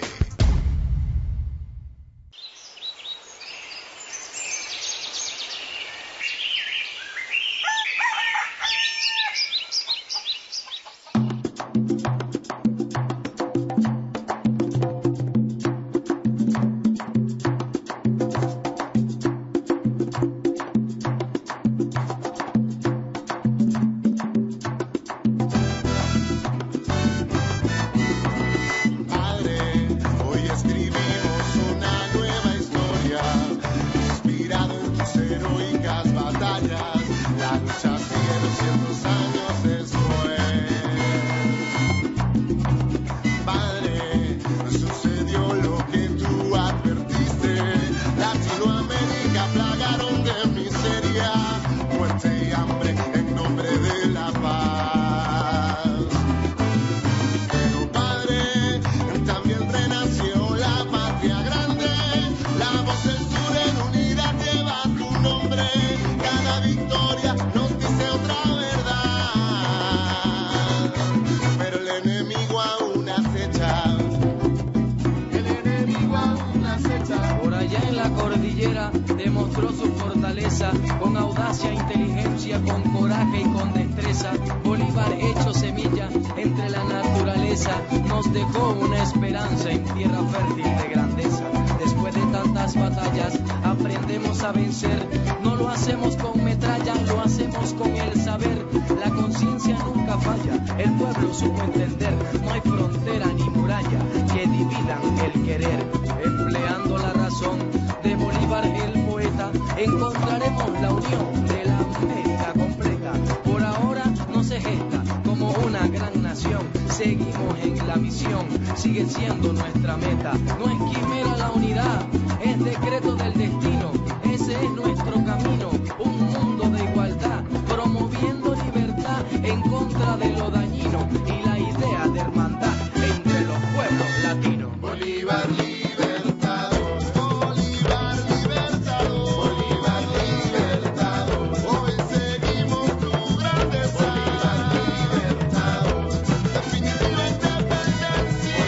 Demostró su fortaleza con audacia, inteligencia, con coraje y con destreza. Bolívar hecho semilla entre la naturaleza nos dejó una esperanza en tierra fértil de grandeza. Después de tantas batallas aprendemos a vencer. No lo hacemos con metralla, lo hacemos con el saber. pueblo supo entender, no hay frontera ni muralla que dividan el querer. Empleando la razón de Bolívar el poeta, encontraremos la unión de la América completa. Por ahora no se gesta como una gran nación, seguimos en la misión, sigue siendo nuestra meta. No es quimera la unidad, es decreto del destino, ese es nuestro camino, un mundo de igualdad, promoviendo libertad en contra de lo dañino y la idea de hermandad entre los pueblos latinos. Bolívar libertador, Bolívar libertador, Bolívar libertador, hoy seguimos tu grandeza. Bolívar libertador, definitiva independencia.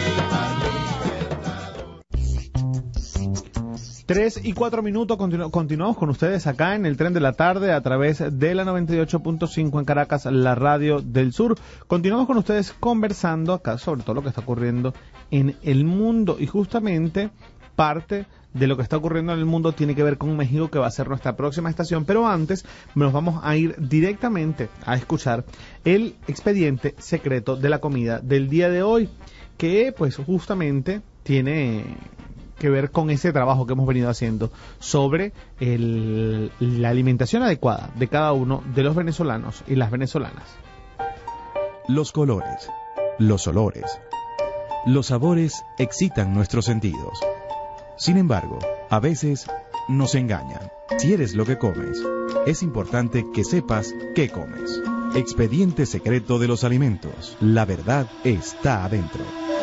Bolívar libertador. 3:04, continuamos con ustedes acá en el Tren de la Tarde a través de la 98.5 en Caracas, la radio del sur. Continuamos con ustedes conversando acá sobre todo lo que está ocurriendo en el mundo, y justamente parte de lo que está ocurriendo en el mundo tiene que ver con México, que va a ser nuestra próxima estación. Pero antes nos vamos a ir directamente a escuchar el expediente secreto de la comida del día de hoy, que pues justamente tiene que ver con ese trabajo que hemos venido haciendo sobre la alimentación adecuada de cada uno de los venezolanos y las venezolanas. Los colores, los olores, los sabores excitan nuestros sentidos. Sin embargo, a veces nos engañan. Si eres lo que comes, es importante que sepas qué comes. Expediente secreto de los alimentos. La verdad está adentro.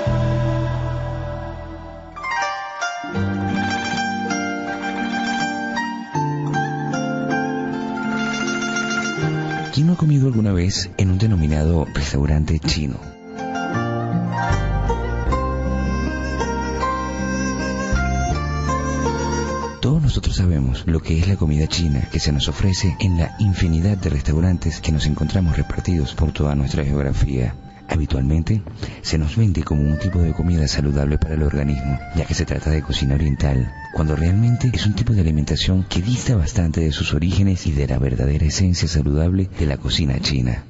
¿Quién no ha comido alguna vez en un denominado restaurante chino? Todos nosotros sabemos lo que es la comida china que se nos ofrece en la infinidad de restaurantes que nos encontramos repartidos por toda nuestra geografía. Habitualmente se nos vende como un tipo de comida saludable para el organismo, ya que se trata de cocina oriental, cuando realmente es un tipo de alimentación que dista bastante de sus orígenes y de la verdadera esencia saludable de la cocina china.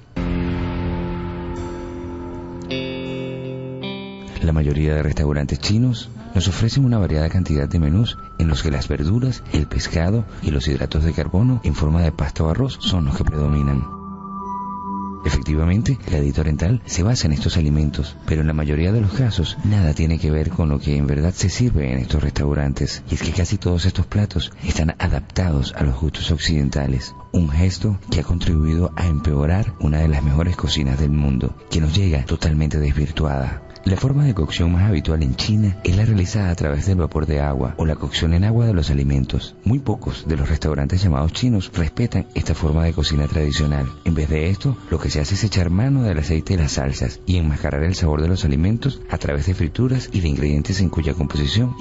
La mayoría de restaurantes chinos nos ofrecen una variada cantidad de menús en los que las verduras, el pescado y los hidratos de carbono en forma de pasta o arroz son los que predominan. Efectivamente, la dieta oriental se basa en estos alimentos, pero en la mayoría de los casos nada tiene que ver con lo que en verdad se sirve en estos restaurantes, y es que casi todos estos platos están adaptados a los gustos occidentales, un gesto que ha contribuido a empeorar una de las mejores cocinas del mundo, que nos llega totalmente desvirtuada. La forma de cocción más habitual en China es la realizada a través del vapor de agua o la cocción en agua de los alimentos. Muy pocos de los restaurantes llamados chinos respetan esta forma de cocina tradicional. En vez de esto, lo que se hace es echar mano del aceite y las salsas y enmascarar el sabor de los alimentos a través de frituras y de ingredientes en cuya composición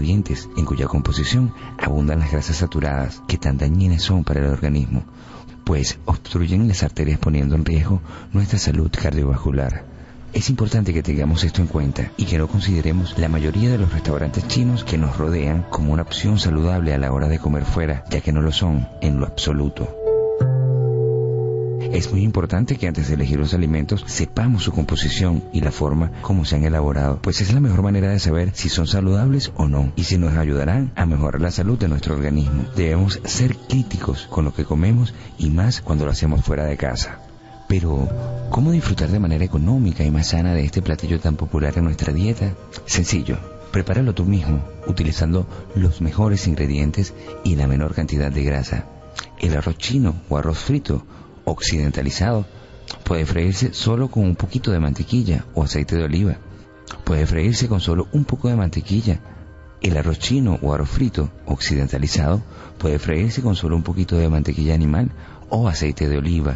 abundan las grasas saturadas, que tan dañinas son para el organismo, pues obstruyen las arterias poniendo en riesgo nuestra salud cardiovascular. Es importante que tengamos esto en cuenta y que no consideremos la mayoría de los restaurantes chinos que nos rodean como una opción saludable a la hora de comer fuera, ya que no lo son en lo absoluto. Es muy importante que antes de elegir los alimentos sepamos su composición y la forma como se han elaborado, pues es la mejor manera de saber si son saludables o no y si nos ayudarán a mejorar la salud de nuestro organismo. Debemos ser críticos con lo que comemos y más cuando lo hacemos fuera de casa. Pero, ¿cómo disfrutar de manera económica y más sana de este platillo tan popular en nuestra dieta? Sencillo, prepáralo tú mismo, utilizando los mejores ingredientes y la menor cantidad de grasa. El arroz chino o arroz frito, occidentalizado, puede freírse solo con un poquito de mantequilla o aceite de oliva. Puede freírse con solo un poco de mantequilla. El arroz chino o arroz frito, occidentalizado, puede freírse con solo un poquito de mantequilla animal o aceite de oliva.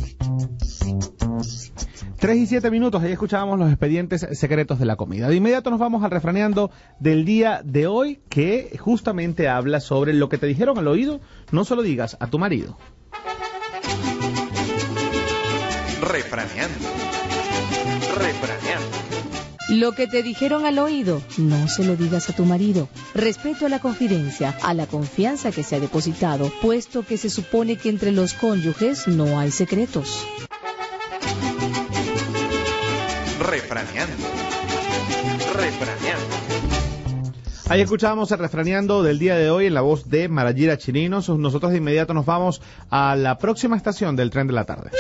3:07, ahí escuchábamos los expedientes secretos de la comida. De inmediato nos vamos al refraneando del día de hoy, que justamente habla sobre lo que te dijeron al oído, no se lo digas a tu marido. Refraneando. Lo que te dijeron al oído, no se lo digas a tu marido. Respeto a la confidencia, a la confianza que se ha depositado, puesto que se supone que entre los cónyuges no hay secretos. Refraneando. Ahí escuchábamos el refraneando del día de hoy en la voz de Marayira Chirinos. Nosotros de inmediato nos vamos a la próxima estación del Tren de la Tarde.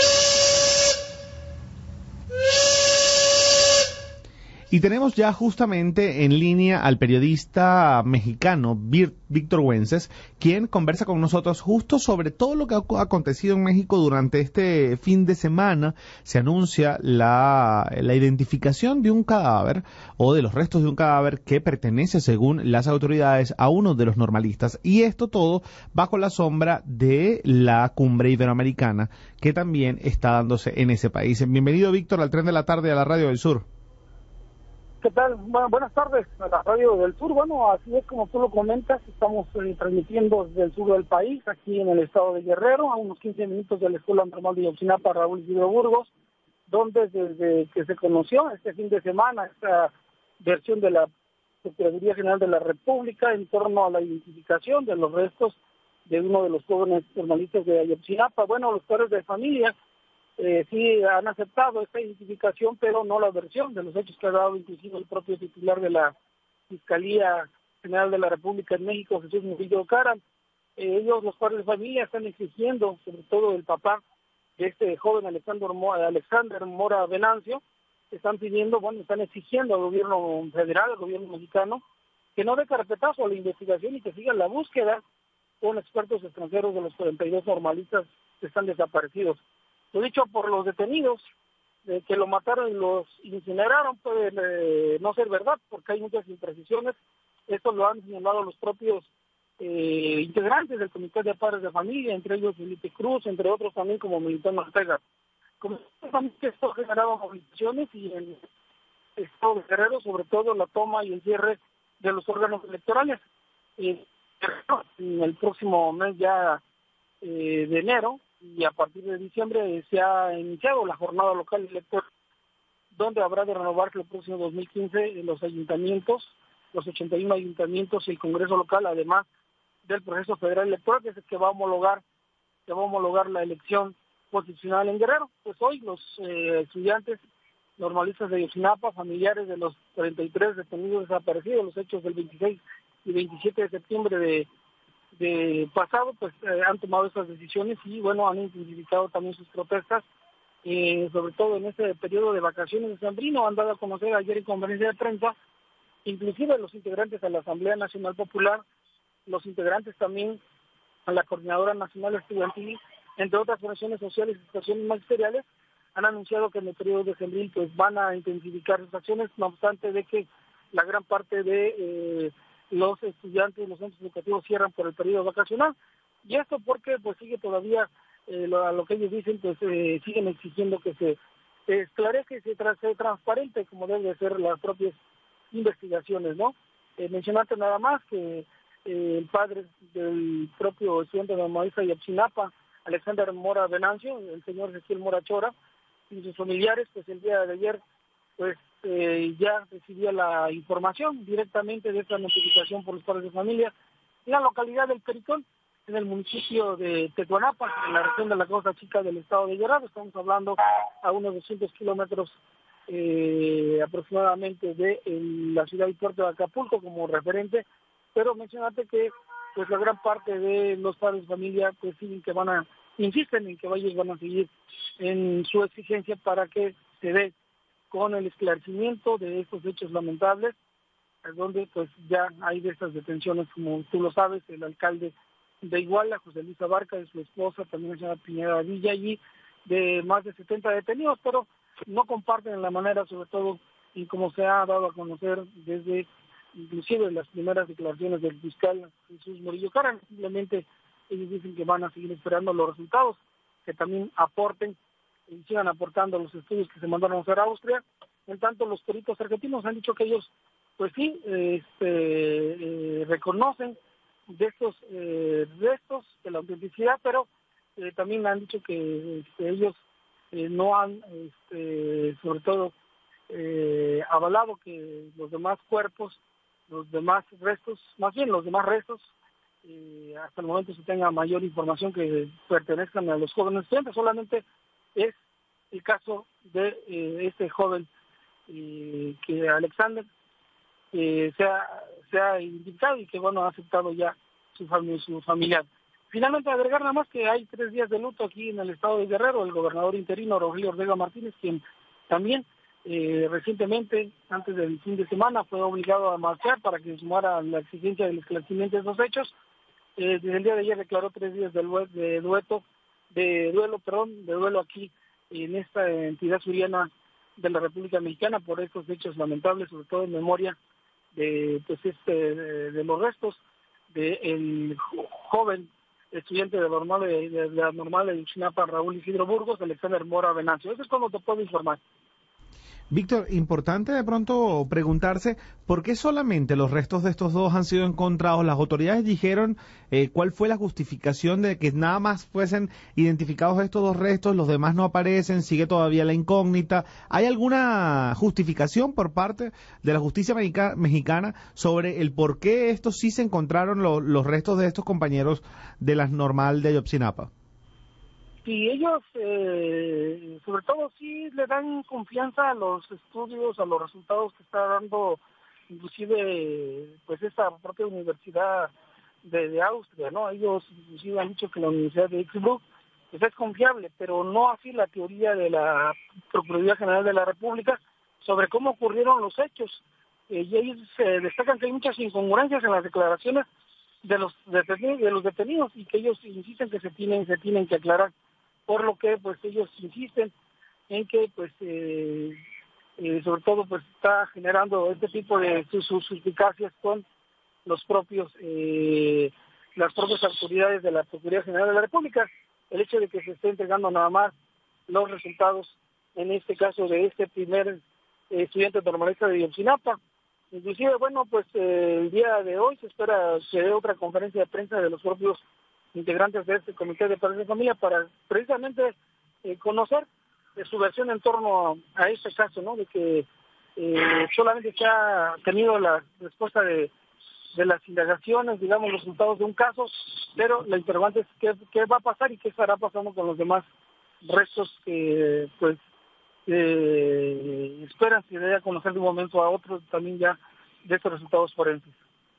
Y tenemos ya justamente en línea al periodista mexicano Víctor Güences, quien conversa con nosotros justo sobre todo lo que ha acontecido en México durante este fin de semana. Se anuncia la identificación de un cadáver o de los restos de un cadáver que pertenece, según las autoridades, a uno de los normalistas. Y esto todo bajo la sombra de la cumbre iberoamericana que también está dándose en ese país. Bienvenido, Víctor, al Tren de la Tarde a la Radio del Sur. ¿Qué tal? Bueno, buenas tardes a la Radio del Sur. Bueno, así es como tú lo comentas, estamos transmitiendo desde el sur del país, aquí en el estado de Guerrero, a unos 15 minutos de la Escuela Normal de Ayotzinapa, Raúl Isidro Burgos, donde desde que se conoció este fin de semana esta versión de la Procuraduría General de la República en torno a la identificación de los restos de uno de los jóvenes normalistas de Ayotzinapa. Bueno, los padres de familia sí han aceptado esta identificación, pero no la versión de los hechos que ha dado inclusive el propio titular de la Fiscalía General de la República en México, Jesús Murillo Caram. Ellos, los padres de familia, están exigiendo, sobre todo el papá de este joven Alexander Mora Venancio, están exigiendo al gobierno federal, al gobierno mexicano, que no dé carpetazo a la investigación y que siga la búsqueda con expertos extranjeros de los 42 normalistas que están desaparecidos. Lo dicho por los detenidos, que lo mataron y los incineraron, puede no ser verdad, porque hay muchas imprecisiones. Esto lo han señalado los propios integrantes del Comité de Padres de Familia, entre ellos Felipe Cruz, entre otros también como Militón Ortega. Como también que esto ha generado movilizaciones y en el estado de Guerrero, sobre todo la toma y el cierre de los órganos electorales. En el próximo mes ya de enero, y a partir de diciembre se ha iniciado la jornada local electoral, donde habrá de renovarse el próximo 2015 en los ayuntamientos, los 81 ayuntamientos y el Congreso local, además del proceso federal electoral, que es el que va a homologar la elección constitucional en Guerrero. Pues hoy los estudiantes normalistas de Ayotzinapa, familiares de los 43 detenidos desaparecidos, los hechos del 26 y 27 de septiembre de pasado, pues han tomado estas decisiones y bueno, han intensificado también sus protestas, sobre todo en este periodo de vacaciones de sembrino. Han dado a conocer ayer en conferencia de prensa, inclusive los integrantes a la Asamblea Nacional Popular, los integrantes también a la Coordinadora Nacional Estudiantil, entre otras organizaciones sociales y situaciones magisteriales, han anunciado que en el periodo de sembrino pues van a intensificar sus acciones, no obstante de que la gran parte de los estudiantes, los centros educativos cierran por el periodo vacacional, y esto porque pues sigue todavía a lo que ellos dicen, pues siguen exigiendo que se esclarezca y se transparente como deben de ser las propias investigaciones, ¿no? Mencionarte nada más que el padre del propio estudiante de Maíza y Ayotzinapa, Alexander Mora Venancio, el señor Ezequiel Mora Chora, y sus familiares, pues el día de ayer pues ya recibió la información directamente de esta notificación por los padres de familia en la localidad del Pericón, en el municipio de Tecuanapa, en la región de la Costa Chica del estado de Guerrero. Estamos hablando a unos 200 kilómetros aproximadamente de la ciudad y puerto de Acapulco como referente, pero mencionate que pues la gran parte de los padres de familia pues insisten en que ellos van a seguir en su exigencia para que se dé con el esclarecimiento de estos hechos lamentables, donde pues ya hay de estas detenciones, como tú lo sabes, el alcalde de Iguala, José Luis Abarca, de su esposa, también la señora Pineda Villa, allí de más de 70 detenidos, pero no comparten la manera, sobre todo, en cómo se ha dado a conocer desde inclusive las primeras declaraciones del fiscal Jesús Murillo Caram. Simplemente ellos dicen que van a seguir esperando los resultados, que también aporten y sigan aportando los estudios que se mandaron a hacer a Austria. En tanto, los peritos argentinos han dicho que ellos, pues sí, reconocen de estos restos, de la autenticidad, pero también han dicho que ellos no han, sobre todo, avalado que los demás cuerpos, los demás restos, hasta el momento se tenga mayor información que pertenezcan a los jóvenes estudiantes. Solamente es el caso de este joven que Alexander sea identificado y que, bueno, ha aceptado ya su familiar. Finalmente, agregar nada más que hay 3 días de luto aquí en el estado de Guerrero. El gobernador interino, Rogelio Ortega Martínez, quien también recientemente, antes del fin de semana, fue obligado a marchar para que sumara la exigencia del esclarecimiento de esos hechos. Desde el día de ayer declaró 3 días de duelo aquí en esta entidad suriana de la República Mexicana por estos hechos lamentables, sobre todo en memoria de los restos del joven estudiante de la normal de Ayotzinapa, Raúl Isidro Burgos, Alexander Mora Venancio. Eso es como te puedo informar. Víctor, importante de pronto preguntarse por qué solamente los restos de estos dos han sido encontrados. Las autoridades dijeron cuál fue la justificación de que nada más fuesen identificados estos 2 restos, los demás no aparecen, sigue todavía la incógnita. ¿Hay alguna justificación por parte de la justicia mexicana sobre el por qué estos sí se encontraron los restos de estos compañeros de la normal de Ayotzinapa? Sí, ellos sobre todo sí le dan confianza a los estudios, a los resultados que está dando inclusive pues esta propia universidad de Austria, ¿no? Ellos inclusive han dicho que la Universidad de Innsbruck pues es confiable, pero no así la teoría de la Procuraduría General de la República sobre cómo ocurrieron los hechos. Y ellos destacan que hay muchas incongruencias en las declaraciones de los detenidos y que ellos insisten que se tienen que aclarar. Por lo que pues ellos insisten en que pues sobre todo pues está generando este tipo de suspicacias con las propias autoridades de la Procuraduría General de la República. El hecho de que se esté entregando nada más los resultados, en este caso de este primer estudiante normalista de Ayotzinapa. Inclusive, bueno, pues el día de hoy se espera que dé otra conferencia de prensa de los propios integrantes de este Comité de Padres de Familia para precisamente conocer su versión en torno a este caso, ¿no? De que solamente se ha tenido la respuesta de las indagaciones, digamos, los resultados de un caso, pero la interrogante es qué va a pasar y qué estará pasando con los demás restos que, pues, esperan se dé a conocer de un momento a otro también ya de estos resultados forenses.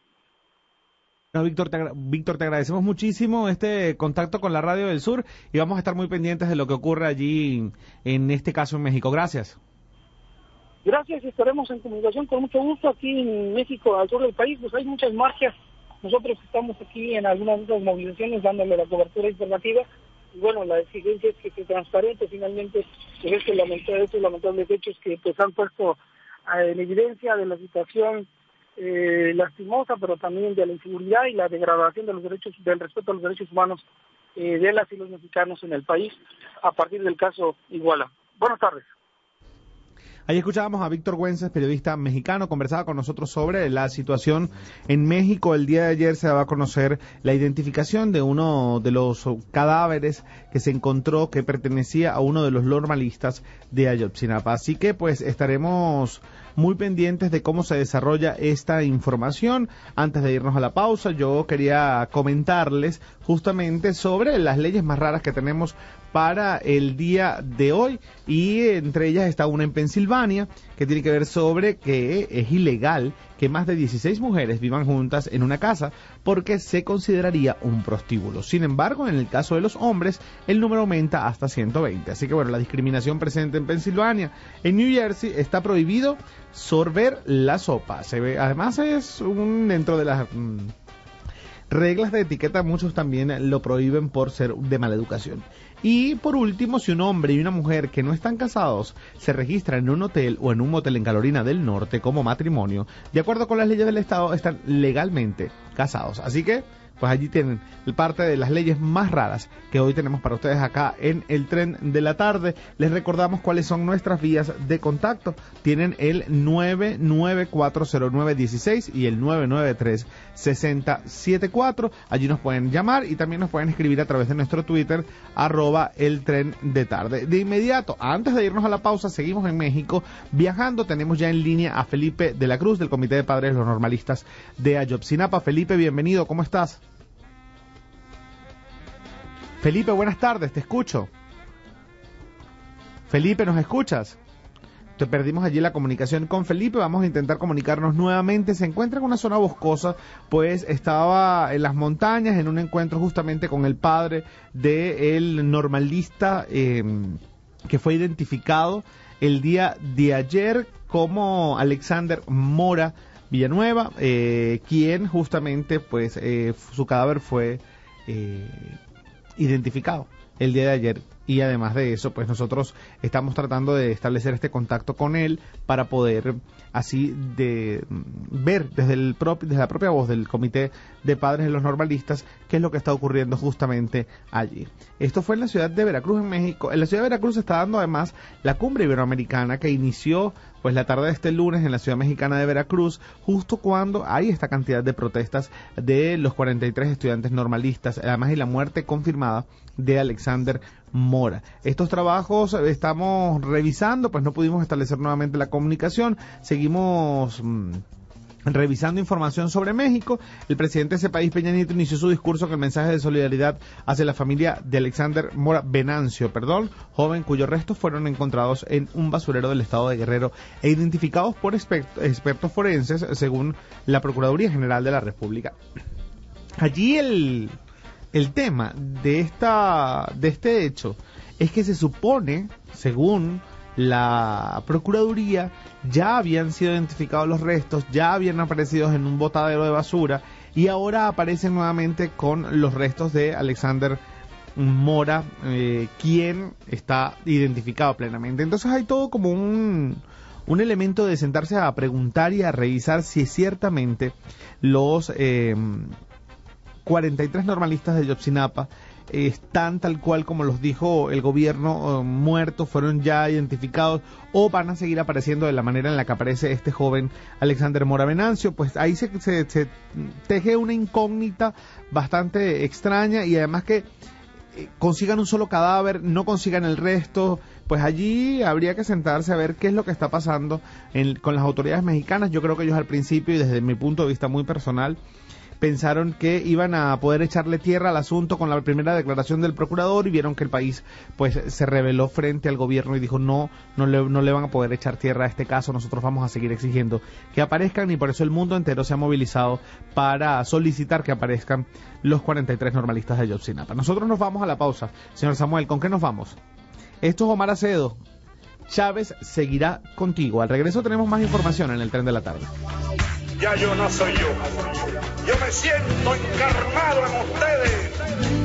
No, Víctor, te agradecemos muchísimo este contacto con la Radio del Sur y vamos a estar muy pendientes de lo que ocurre allí en este caso en México. Gracias. Gracias, estaremos en comunicación con mucho gusto aquí en México, al sur del país. Pues hay muchas marchas. Nosotros estamos aquí en algunas de esas movilizaciones dándole la cobertura informativa. Y bueno, la exigencia es que se transparente finalmente en estos lamentables hechos que pues han puesto en evidencia de la situación lastimosa, pero también de la inseguridad y la degradación de los derechos, del respeto a los derechos humanos de las y los mexicanos en el país a partir del caso Iguala. Buenas tardes. Ahí escuchábamos a Víctor Güences, periodista mexicano, conversaba con nosotros sobre la situación en México. El día de ayer se daba a conocer la identificación de uno de los cadáveres que se encontró que pertenecía a uno de los normalistas de Ayotzinapa. Así que pues estaremos muy pendientes de cómo se desarrolla esta información. Antes de irnos a la pausa, yo quería comentarles justamente sobre las leyes más raras que tenemos para el día de hoy, y entre ellas está una en Pensilvania que tiene que ver sobre que es ilegal que más de 16 mujeres vivan juntas en una casa porque se consideraría un prostíbulo. Sin embargo, en el caso de los hombres, el número aumenta hasta 120. Así que bueno, la discriminación presente en Pensilvania. En New Jersey está prohibido sorber la sopa. Además es dentro de las reglas de etiqueta, muchos también lo prohíben por ser de mala educación. Y por último, si un hombre y una mujer que no están casados se registran en un hotel o en un motel en Carolina del Norte como matrimonio, de acuerdo con las leyes del estado, están legalmente casados. Así que, pues allí tienen parte de las leyes más raras que hoy tenemos para ustedes acá en el Tren de la Tarde. Les recordamos cuáles son nuestras vías de contacto. Tienen el 9940916 y el 993-6074. Allí nos pueden llamar y también nos pueden escribir a través de nuestro Twitter, @eltrendetarde. De inmediato, antes de irnos a la pausa, seguimos en México viajando. Tenemos ya en línea a Felipe de la Cruz del Comité de Padres de los Normalistas de Ayotzinapa. Felipe, bienvenido, ¿cómo estás? Felipe, buenas tardes, te escucho. Felipe, ¿nos escuchas? perdimos allí la comunicación con Felipe. Vamos a intentar comunicarnos nuevamente. Se encuentra en una zona boscosa, pues estaba en las montañas en un encuentro justamente con el padre del normalista que fue identificado el día de ayer como Alexander Mora Villanueva, quien justamente pues su cadáver fue identificado el día de ayer. Y además de eso, pues nosotros estamos tratando de establecer este contacto con él para poder así de ver desde la propia voz del Comité de Padres de los Normalistas qué es lo que está ocurriendo justamente allí. Esto fue en la ciudad de Veracruz, en México. En la ciudad de Veracruz se está dando además la cumbre iberoamericana que inició pues la tarde de este lunes en la ciudad mexicana de Veracruz, justo cuando hay esta cantidad de protestas de los 43 estudiantes normalistas, además de la muerte confirmada de Alexander Mora. Estos trabajos estamos revisando, pues no pudimos establecer nuevamente la comunicación, seguimos revisando información sobre México. El presidente de ese país, Peña Nieto, inició su discurso con el mensaje de solidaridad hacia la familia de Alexander Mora Venancio, joven cuyos restos fueron encontrados en un basurero del estado de Guerrero e identificados por expertos forenses, según la Procuraduría General de la República. Allí el tema de este hecho es que se supone, según la Procuraduría, ya habían sido identificados los restos, ya habían aparecido en un botadero de basura y ahora aparecen nuevamente con los restos de Alexander Mora, quien está identificado plenamente. Entonces hay todo como un elemento de sentarse a preguntar y a revisar si ciertamente los 43 normalistas de Yotzinapa están tal cual como los dijo el gobierno, muertos, fueron ya identificados o van a seguir apareciendo de la manera en la que aparece este joven Alexander Mora Venancio. Pues ahí se teje una incógnita bastante extraña, y además que consigan un solo cadáver, no consigan el resto, pues allí habría que sentarse a ver qué es lo que está pasando con las autoridades mexicanas. Yo creo que ellos al principio, y desde mi punto de vista muy personal, pensaron que iban a poder echarle tierra al asunto con la primera declaración del procurador, y vieron que el país pues se rebeló frente al gobierno y dijo no le van a poder echar tierra a este caso, nosotros vamos a seguir exigiendo que aparezcan, y por eso el mundo entero se ha movilizado para solicitar que aparezcan los 43 normalistas de Ayotzinapa. Nosotros nos vamos a la pausa. Señor Samuel, ¿con qué nos vamos? Esto es Omar Acedo. Chávez seguirá contigo. Al regreso tenemos más información en el Tren de la Tarde. Ya yo no soy yo. Yo me siento encarnado en ustedes.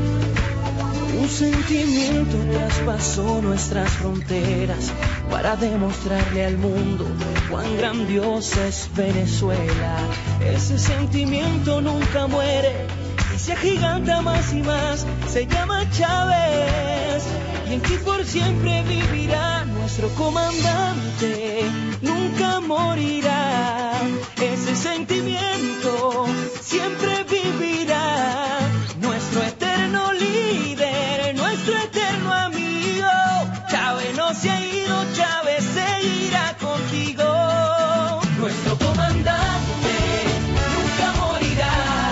Un sentimiento traspasó nuestras fronteras para demostrarle al mundo cuán grandiosa es Venezuela. Ese sentimiento nunca muere y se agiganta más y más. Se llama Chávez, y en ti por siempre vivirá nuestro comandante. Nunca morirá. Ese sentimiento siempre vivirá. Nuestro eterno líder, nuestro eterno amigo. Chávez no se ha ido, Chávez seguirá contigo. Nuestro comandante nunca morirá.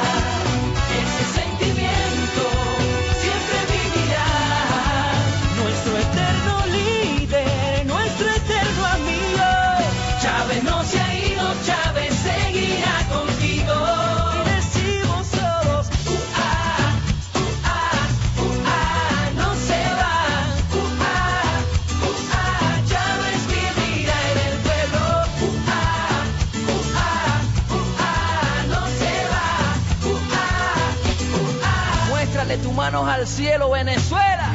Ese sentimiento siempre vivirá. Nuestro eterno líder, nuestro eterno amigo. Chávez no se ha ido, Chávez seguirá contigo. Y decimos todos, no se va. Chávez vivirá en el pueblo. No se va. Muéstrale tus manos al cielo, Venezuela.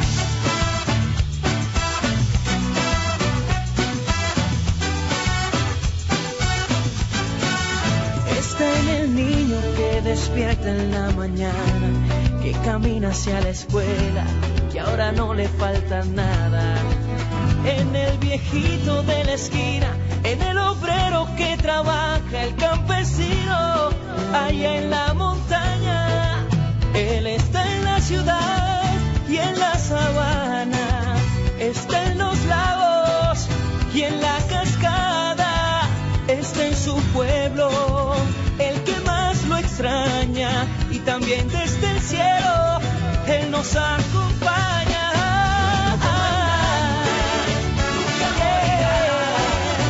Está en el niño que despierta en la mañana, que camina hacia la escuela, que ahora no le falta nada. En el viejito de la esquina, en el obrero que trabaja, el campesino allá en la montaña. Él está en la ciudad y en la sabana, está en los lagos y en la cascada, está en su pueblo, el que más lo extraña, y también desde el cielo Él nos acompaña.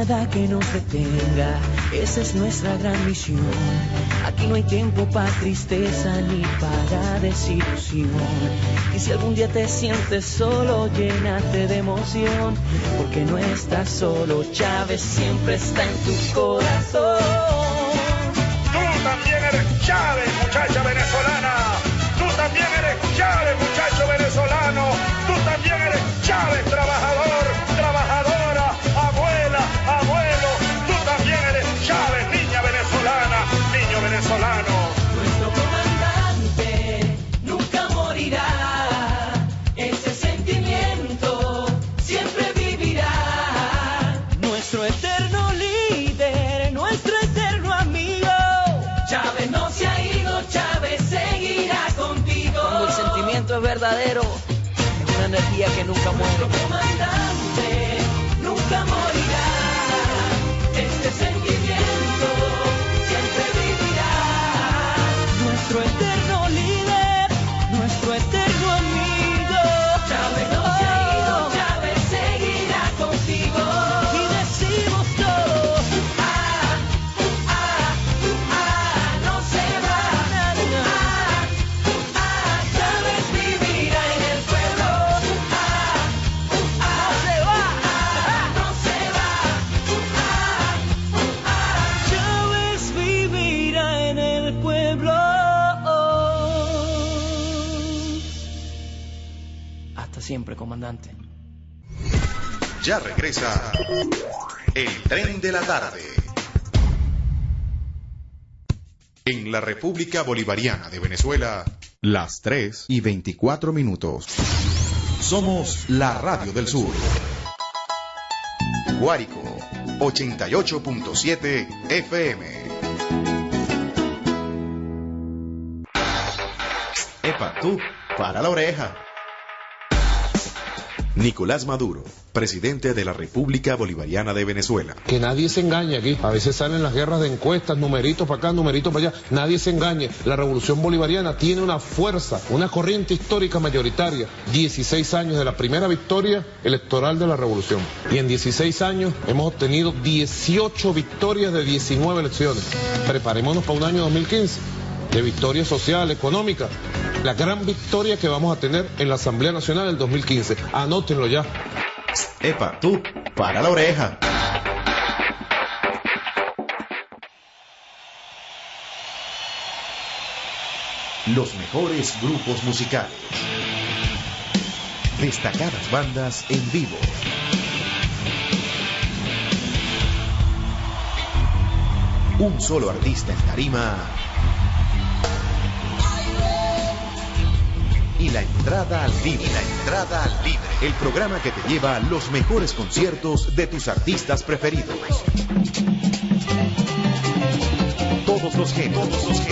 nada que nos detenga, esa es nuestra gran misión. Aquí no hay tiempo para tristeza ni para desilusión. Y si algún día te sientes solo, llénate de emoción, porque no estás solo, Chávez siempre está en tu corazón. Tú también eres Chávez, muchacha venezolana. Tú también eres Chávez, muchacho venezolano. Tú también eres Chávez, trabajador, trabajadora, abuela, abuelo. Tú también eres Chávez, niña venezolana, niño venezolano. Nuestro comandante nunca morirá, ese sentimiento siempre vivirá. Nuestro eterno líder, nuestro eterno amigo. Chávez no se ha ido, Chávez seguirá contigo. Cuando el sentimiento es verdadero, es una energía que nunca muere. Nuestro comandante nunca morirá, este sentimiento siempre vivirá. Nuestro eterno líder, nuestro eterno amigo. Chávez no se ha ido, Chávez seguirá contigo. Y decimos todos, no se va. Chávez vivirá en el pueblo. No se va, no se va. Chávez vivirá en el pueblo. Hasta siempre, comandante. Ya regresa el tren de la tarde. En la República Bolivariana de Venezuela, las 3:24. Somos la Radio del Sur. Guárico, 88.7 FM. Epa, tú, para la oreja. Nicolás Maduro, presidente de la República Bolivariana de Venezuela. Que nadie se engañe aquí. A veces salen las guerras de encuestas, numeritos para acá, numeritos para allá. Nadie se engañe. La revolución bolivariana tiene una fuerza, una corriente histórica mayoritaria. 16 años de la primera victoria electoral de la revolución. Y en 16 años hemos obtenido 18 victorias de 19 elecciones. Preparémonos para un año 2015 de victoria social, económica. La gran victoria que vamos a tener en la Asamblea Nacional del 2015. Anótenlo ya. Epa, tú, para la oreja. Los mejores grupos musicales. Destacadas bandas en vivo. Un solo artista en tarima. Y la entrada al libre. El programa que te lleva a los mejores conciertos de tus artistas preferidos. Todos los géneros.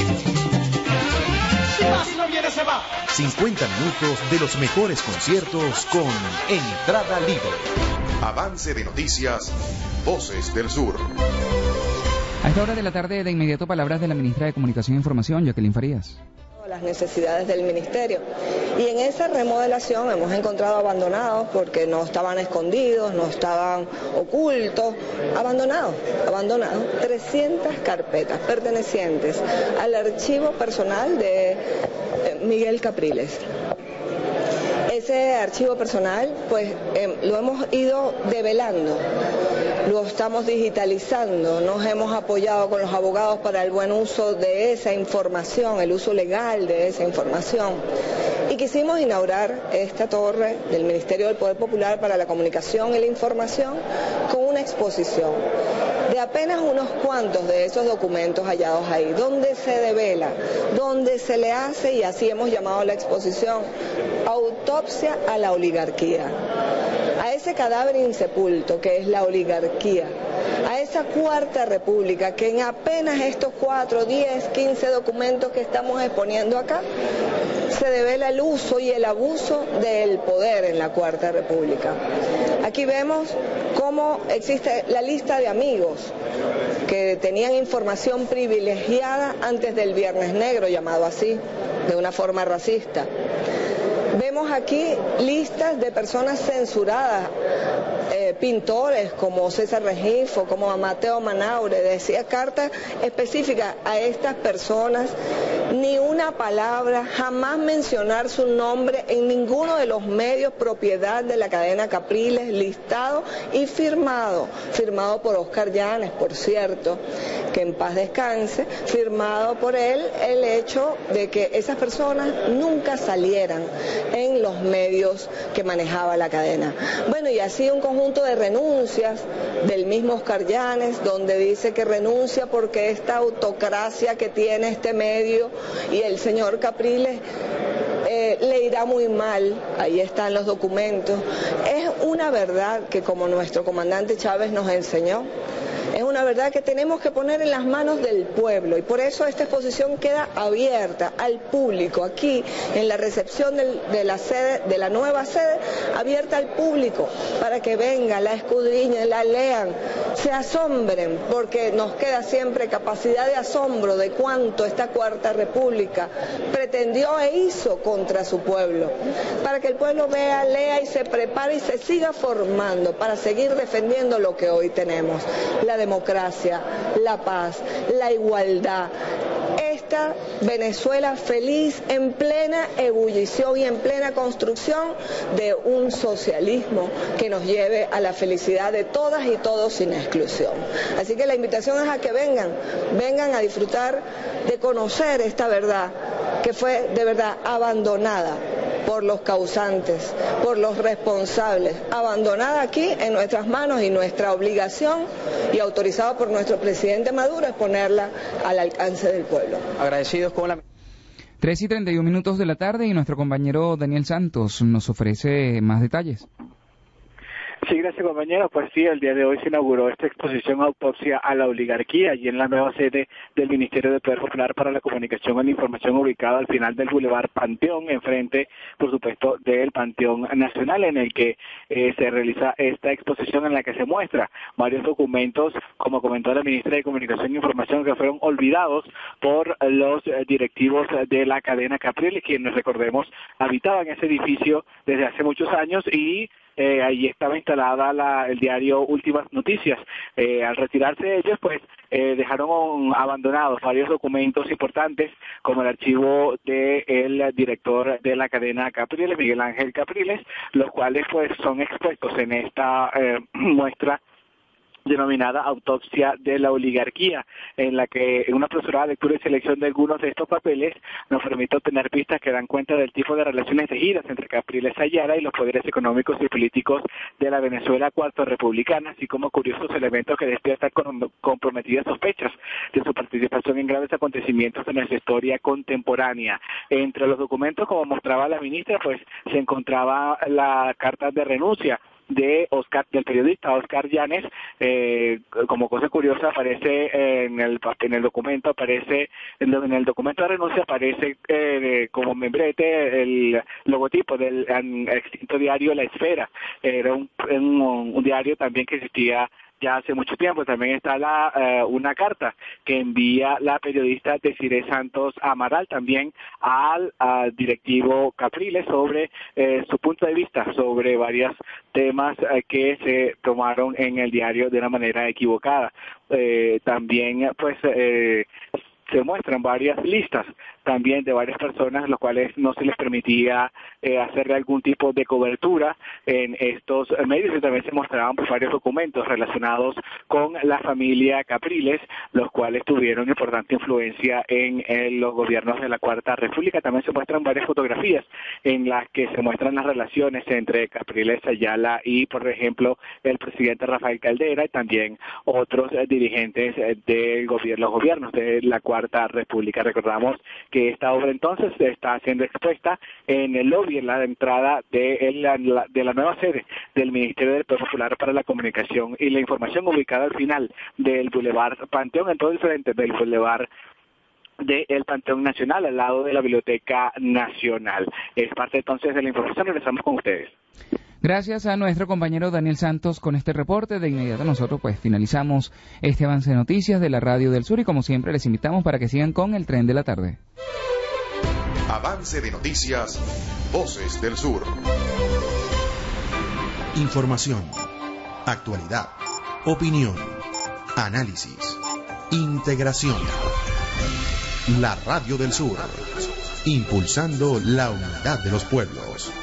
Si no viene, se va. 50 minutos de los mejores conciertos con Entrada Libre. Avance de noticias, Voces del Sur. A esta hora de la tarde, de inmediato, palabras de la ministra de Comunicación e Información, Jacqueline Farías. Las necesidades del ministerio, y en esa remodelación hemos encontrado abandonados porque no estaban escondidos, no estaban ocultos, abandonados 300 carpetas pertenecientes al archivo personal de Miguel Capriles. Ese archivo personal pues lo hemos ido develando, lo estamos digitalizando, nos hemos apoyado con los abogados para el buen uso de esa información, el uso legal de esa información, y quisimos inaugurar esta torre del Ministerio del Poder Popular para la Comunicación y la Información con una exposición de apenas unos cuantos de esos documentos hallados ahí, donde se devela, donde se le hace, y así hemos llamado la exposición, autopsia a la oligarquía, a ese cadáver insepulto que es la oligarquía, a esa cuarta república que en apenas estos 4, 10, 15 documentos que estamos exponiendo acá se devela el uso y el abuso del poder en la cuarta república. Aquí vemos cómo existe la lista de amigos que tenían información privilegiada antes del Viernes Negro, llamado así, de una forma racista. Vemos aquí listas de personas censuradas pintores como César Rengifo, como Mateo Manaure, decía cartas específicas a estas personas, ni una palabra, jamás mencionar su nombre en ninguno de los medios propiedad de la cadena Capriles, listado y firmado por Oscar Llanes, por cierto, que en paz descanse, firmado por él el hecho de que esas personas nunca salieran en los medios que manejaba la cadena. Bueno, y así un conjunto de renuncias del mismo Oscar Llanes, donde dice que renuncia porque esta autocracia que tiene este medio y el señor Capriles le irá muy mal, ahí están los documentos. Es una verdad que, como nuestro comandante Chávez nos enseñó, es una verdad que tenemos que poner en las manos del pueblo, y por eso esta exposición queda abierta al público, aquí en la recepción de la sede, de la nueva sede, abierta al público, para que vengan, la escudriñen, la lean, se asombren, porque nos queda siempre capacidad de asombro de cuánto esta Cuarta República pretendió e hizo contra su pueblo, para que el pueblo vea, lea y se prepare y se siga formando para seguir defendiendo lo que hoy tenemos: la democracia, la paz, la igualdad. Esta Venezuela feliz, en plena ebullición y en plena construcción de un socialismo que nos lleve a la felicidad de todas y todos sin exclusión. Así que la invitación es a que vengan a disfrutar de conocer esta verdad, que fue de verdad abandonada por los causantes, por los responsables, abandonada aquí en nuestras manos, y nuestra obligación, y autorizada por nuestro presidente Maduro, es ponerla al alcance del pueblo. Agradecidos con la... 3:31 de la tarde, y nuestro compañero Daniel Santos nos ofrece más detalles. Sí, gracias, compañero. Pues sí, el día de hoy se inauguró esta exposición Autopsia a la Oligarquía, y en la nueva sede del Ministerio del Poder Popular para la Comunicación y la Información, ubicada al final del Boulevard Panteón, enfrente, por supuesto, del Panteón Nacional, en el que se realiza esta exposición, en la que se muestra varios documentos, como comentó la ministra de Comunicación e Información, que fueron olvidados por los directivos de la cadena Capriles, quienes, recordemos, habitaban ese edificio desde hace muchos años, y allí estaba instalada el diario Últimas Noticias. Al retirarse ellos, pues dejaron abandonados varios documentos importantes, como el archivo del director de la cadena Capriles, Miguel Ángel Capriles, los cuales pues son expuestos en esta muestra denominada Autopsia de la Oligarquía, en la que una apresurada lectura y selección de algunos de estos papeles nos permite obtener pistas que dan cuenta del tipo de relaciones tejidas entre Capriles Ayala y los poderes económicos y políticos de la Venezuela cuarta republicana, así como curiosos elementos que despiertan comprometidas sospechas de su participación en graves acontecimientos de nuestra historia contemporánea. Entre los documentos, como mostraba la ministra, pues se encontraba la carta de renuncia del periodista Oscar Llanes. Como cosa curiosa, aparece en el documento, aparece en el documento de renuncia, aparece como membrete el logotipo del extinto diario La Esfera. Era un diario también que existía ya hace mucho tiempo. También está una carta que envía la periodista Desiree Santos Amaral también al directivo Capriles sobre su punto de vista sobre varios temas que se tomaron en el diario de una manera equivocada. También pues se muestran varias listas también de varias personas, los cuales no se les permitía hacerle algún tipo de cobertura en estos medios, y también se mostraban pues varios documentos relacionados con la familia Capriles, los cuales tuvieron importante influencia en los gobiernos de la Cuarta República. También se muestran varias fotografías en las que se muestran las relaciones entre Capriles Ayala y, por ejemplo, el presidente Rafael Caldera, y también otros dirigentes de los gobiernos de la Cuarta República. Recordamos que esta obra entonces está siendo expuesta en el lobby, en la entrada de la nueva sede del Ministerio del Poder Popular para la Comunicación y la Información, ubicada al final del Boulevard Panteón, en todo el frente del Boulevard del Panteón Nacional, al lado de la Biblioteca Nacional. Es parte entonces de la información. Regresamos con ustedes. Gracias a nuestro compañero Daniel Santos con este reporte. De inmediato nosotros pues finalizamos este avance de noticias de la Radio del Sur, y como siempre les invitamos para que sigan con el Tren de la Tarde. Avance de noticias, Voces del Sur. Información, Actualidad, opinión, análisis, integración. La Radio del Sur, impulsando la unidad de los pueblos.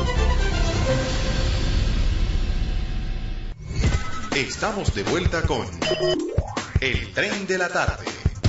Estamos de vuelta con El Tren de la Tarde.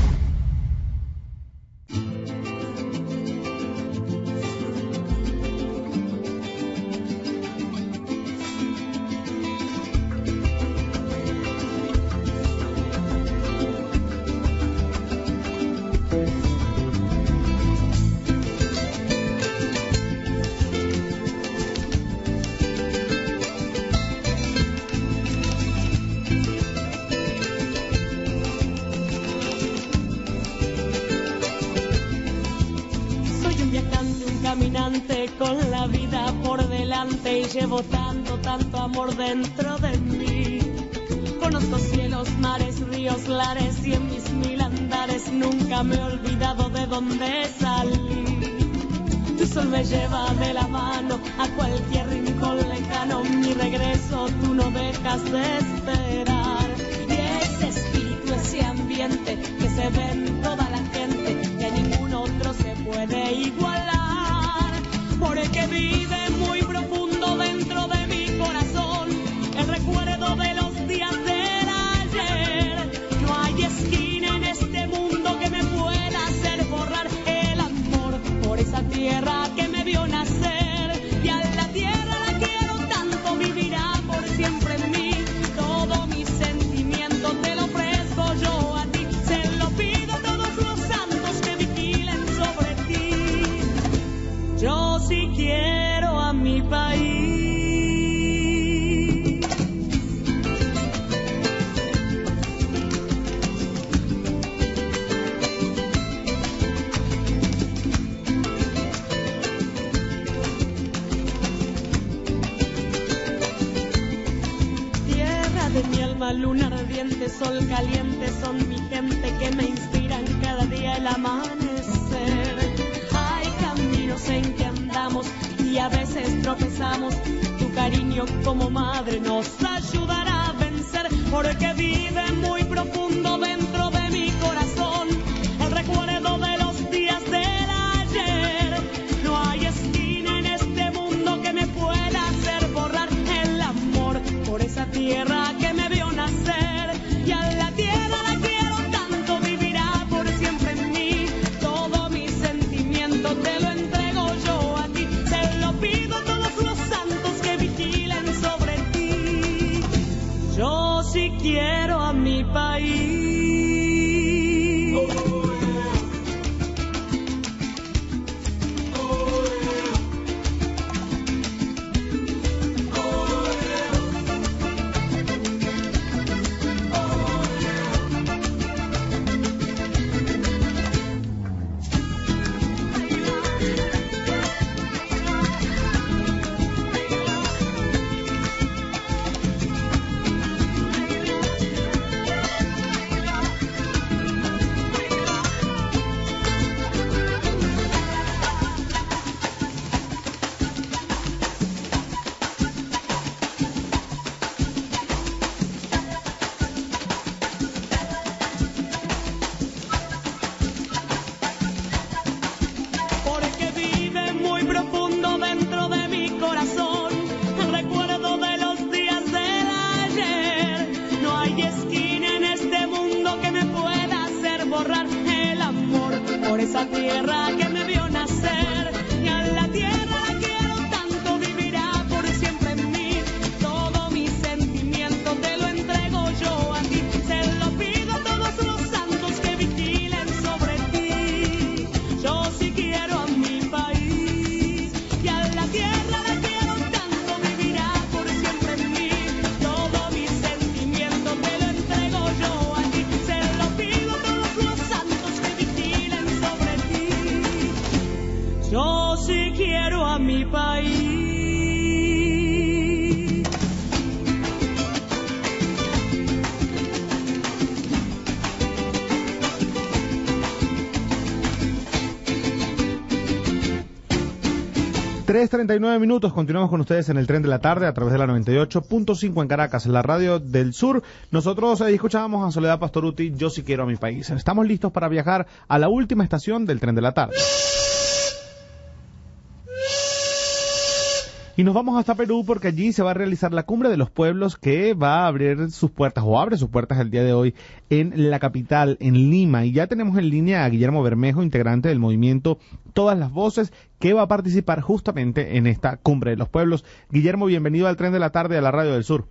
Con la vida por delante y llevo tanto amor dentro de mí. Conozco cielos, mares, ríos, lares y en mis mil andares nunca me he olvidado de dónde salí. Tu sol me lleva de la mano a cualquier rincón lejano, mi regreso tú no dejas de esperar. Y ese espíritu, ese ambiente que se ve en toda la gente, que ningún otro se puede igualar. Porque vive muy profundo dentro de mi corazón el recuerdo de los días del ayer. No hay esquina en este mundo que me pueda hacer borrar el amor por esa tierra que me vio nacer. Y a la tierra la quiero tanto, vivirá por siempre en mí. Todo mi sentimiento te lo ofrezco yo a ti. Se lo pido a todos los santos que vigilen sobre ti. Yo sí quiero a mi país. Tierra de mi alma, luna ardiente, sol caliente, son mi gente que me inspiran cada día el amanecer. Hay caminos en que andamos y a veces tropezamos. Tu cariño como madre nos ayudará a vencer, porque vive muy profundo dentro de mi corazón el recuerdo de los días del ayer. No hay esquina en este mundo que me pueda hacer borrar el amor por esa tierra que me vio nacer. Y a la tierra la quiero tanto, vivirá por siempre en mí. Todo mi sentimiento te lo entrego yo a ti. Se lo pido a todos los santos que vigilen sobre ti. Yo sí quiero a mi país. Esa tierra que me vio nacer, y a la tierra la quiero tanto, vivirá por siempre en mí. Todo mi sentimiento te lo entrego yo a ti. Se lo pido a todos los santos que vigilen sobre ti. Yo sí quiero a mi país, y a la tierra la quiero tanto, vivirá por siempre en mí. Todo mi sentimiento te lo entrego yo a ti. Se lo pido a todos los santos que vigilen sobre ti. 3:39 minutos, continuamos con ustedes en el Tren de la Tarde a través de la 98.5 en Caracas, la radio del sur. Nosotros escuchábamos a Soledad Pastorutti, Yo sí quiero a mi país. Estamos listos para viajar a la última estación del Tren de la Tarde. Y nos vamos hasta Perú porque allí se va a realizar la Cumbre de los Pueblos que va a abrir sus puertas o abre sus puertas el día de hoy en la capital, en Lima. Y ya tenemos en línea a Guillermo Bermejo, integrante del movimiento Todas las Voces, que va a participar justamente en esta Cumbre de los Pueblos. Guillermo, bienvenido al Tren de la Tarde de la Radio del Sur.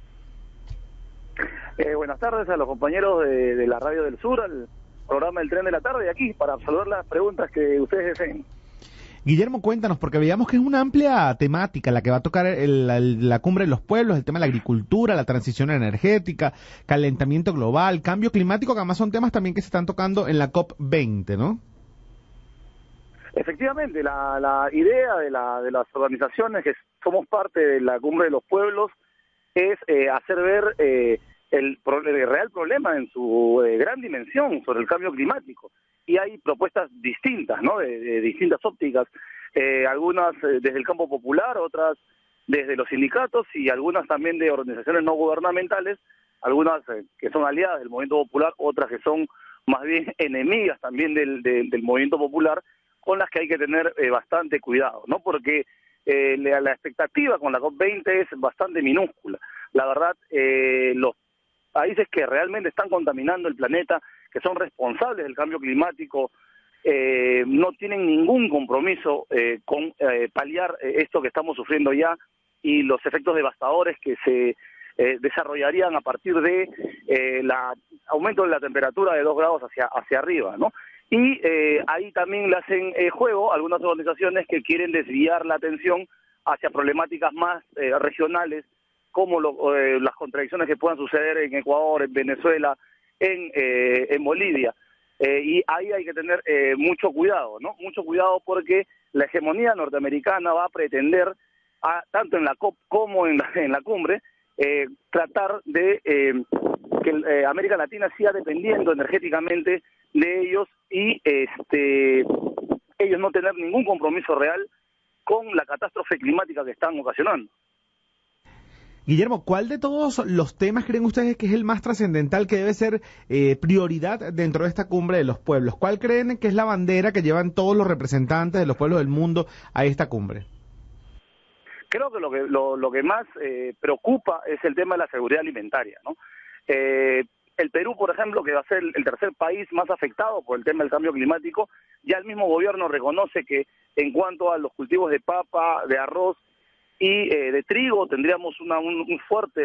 Buenas tardes a los compañeros de la Radio del Sur, al programa del Tren de la Tarde, aquí para absolver las preguntas que ustedes deseen. Guillermo, cuéntanos, porque veíamos que es una amplia temática la que va a tocar la Cumbre de los Pueblos, el tema de la agricultura, la transición energética, calentamiento global, cambio climático, que además son temas también que se están tocando en la COP20, ¿no? Efectivamente, la idea de las organizaciones que somos parte de la Cumbre de los Pueblos es hacer ver el real problema en su gran dimensión sobre el cambio climático. Y hay propuestas distintas, ¿no? De distintas ópticas, algunas desde el campo popular, otras desde los sindicatos y algunas también de organizaciones no gubernamentales, algunas que son aliadas del movimiento popular, otras que son más bien enemigas también del movimiento popular, con las que hay que tener bastante cuidado, ¿no? Porque la expectativa con la COP20 es bastante minúscula. La verdad, los países que realmente están contaminando el planeta, que son responsables del cambio climático, no tienen ningún compromiso con paliar esto que estamos sufriendo ya y los efectos devastadores que se desarrollarían a partir de aumento de la temperatura de 2 grados hacia arriba, ¿no? Y ahí también le hacen juego algunas organizaciones que quieren desviar la atención hacia problemáticas más regionales, como las contradicciones que puedan suceder en Ecuador, en Venezuela, en Bolivia. Y ahí hay que tener mucho cuidado, ¿no? Mucho cuidado porque la hegemonía norteamericana va a pretender, tanto en la COP como en la cumbre, tratar de que América Latina siga dependiendo energéticamente de ellos y ellos no tener ningún compromiso real con la catástrofe climática que están ocasionando. Guillermo, ¿cuál de todos los temas creen ustedes que es el más trascendental, que debe ser prioridad dentro de esta Cumbre de los Pueblos? ¿Cuál creen que es la bandera que llevan todos los representantes de los pueblos del mundo a esta cumbre? Creo que lo que más preocupa es el tema de la seguridad alimentaria, ¿no? El Perú, por ejemplo, que va a ser el tercer país más afectado por el tema del cambio climático, ya el mismo gobierno reconoce que en cuanto a los cultivos de papa, de arroz y de trigo tendríamos un fuerte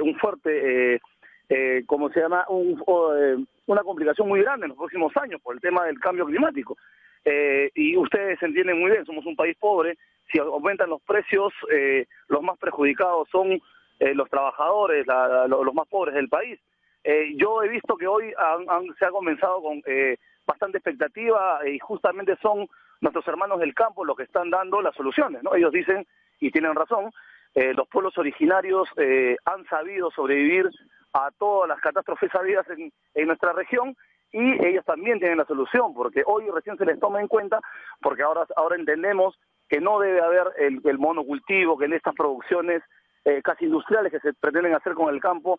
¿cómo se llama? Una complicación muy grande en los próximos años por el tema del cambio climático. Y ustedes entienden muy bien, somos un país pobre, si aumentan los precios, los más perjudicados son los trabajadores, los más pobres del país. Yo he visto que hoy se ha comenzado con bastante expectativa y justamente son nuestros hermanos del campo los que están dando las soluciones, ¿no? Ellos dicen, y tienen razón, los pueblos originarios han sabido sobrevivir a todas las catástrofes habidas en nuestra región y ellos también tienen la solución, porque hoy recién se les toma en cuenta, porque ahora entendemos que no debe haber el monocultivo, que en estas producciones casi industriales que se pretenden hacer con el campo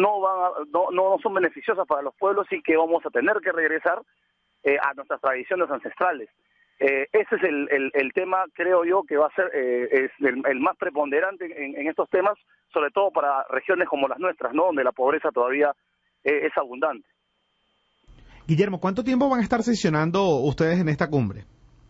no son beneficiosas para los pueblos y que vamos a tener que regresar a nuestras tradiciones ancestrales. Ese es el tema, creo yo, que va a ser es el más preponderante en estos temas, sobre todo para regiones como las nuestras, ¿no? Donde la pobreza todavía es abundante. Guillermo, ¿cuánto tiempo van a estar sesionando ustedes en esta cumbre?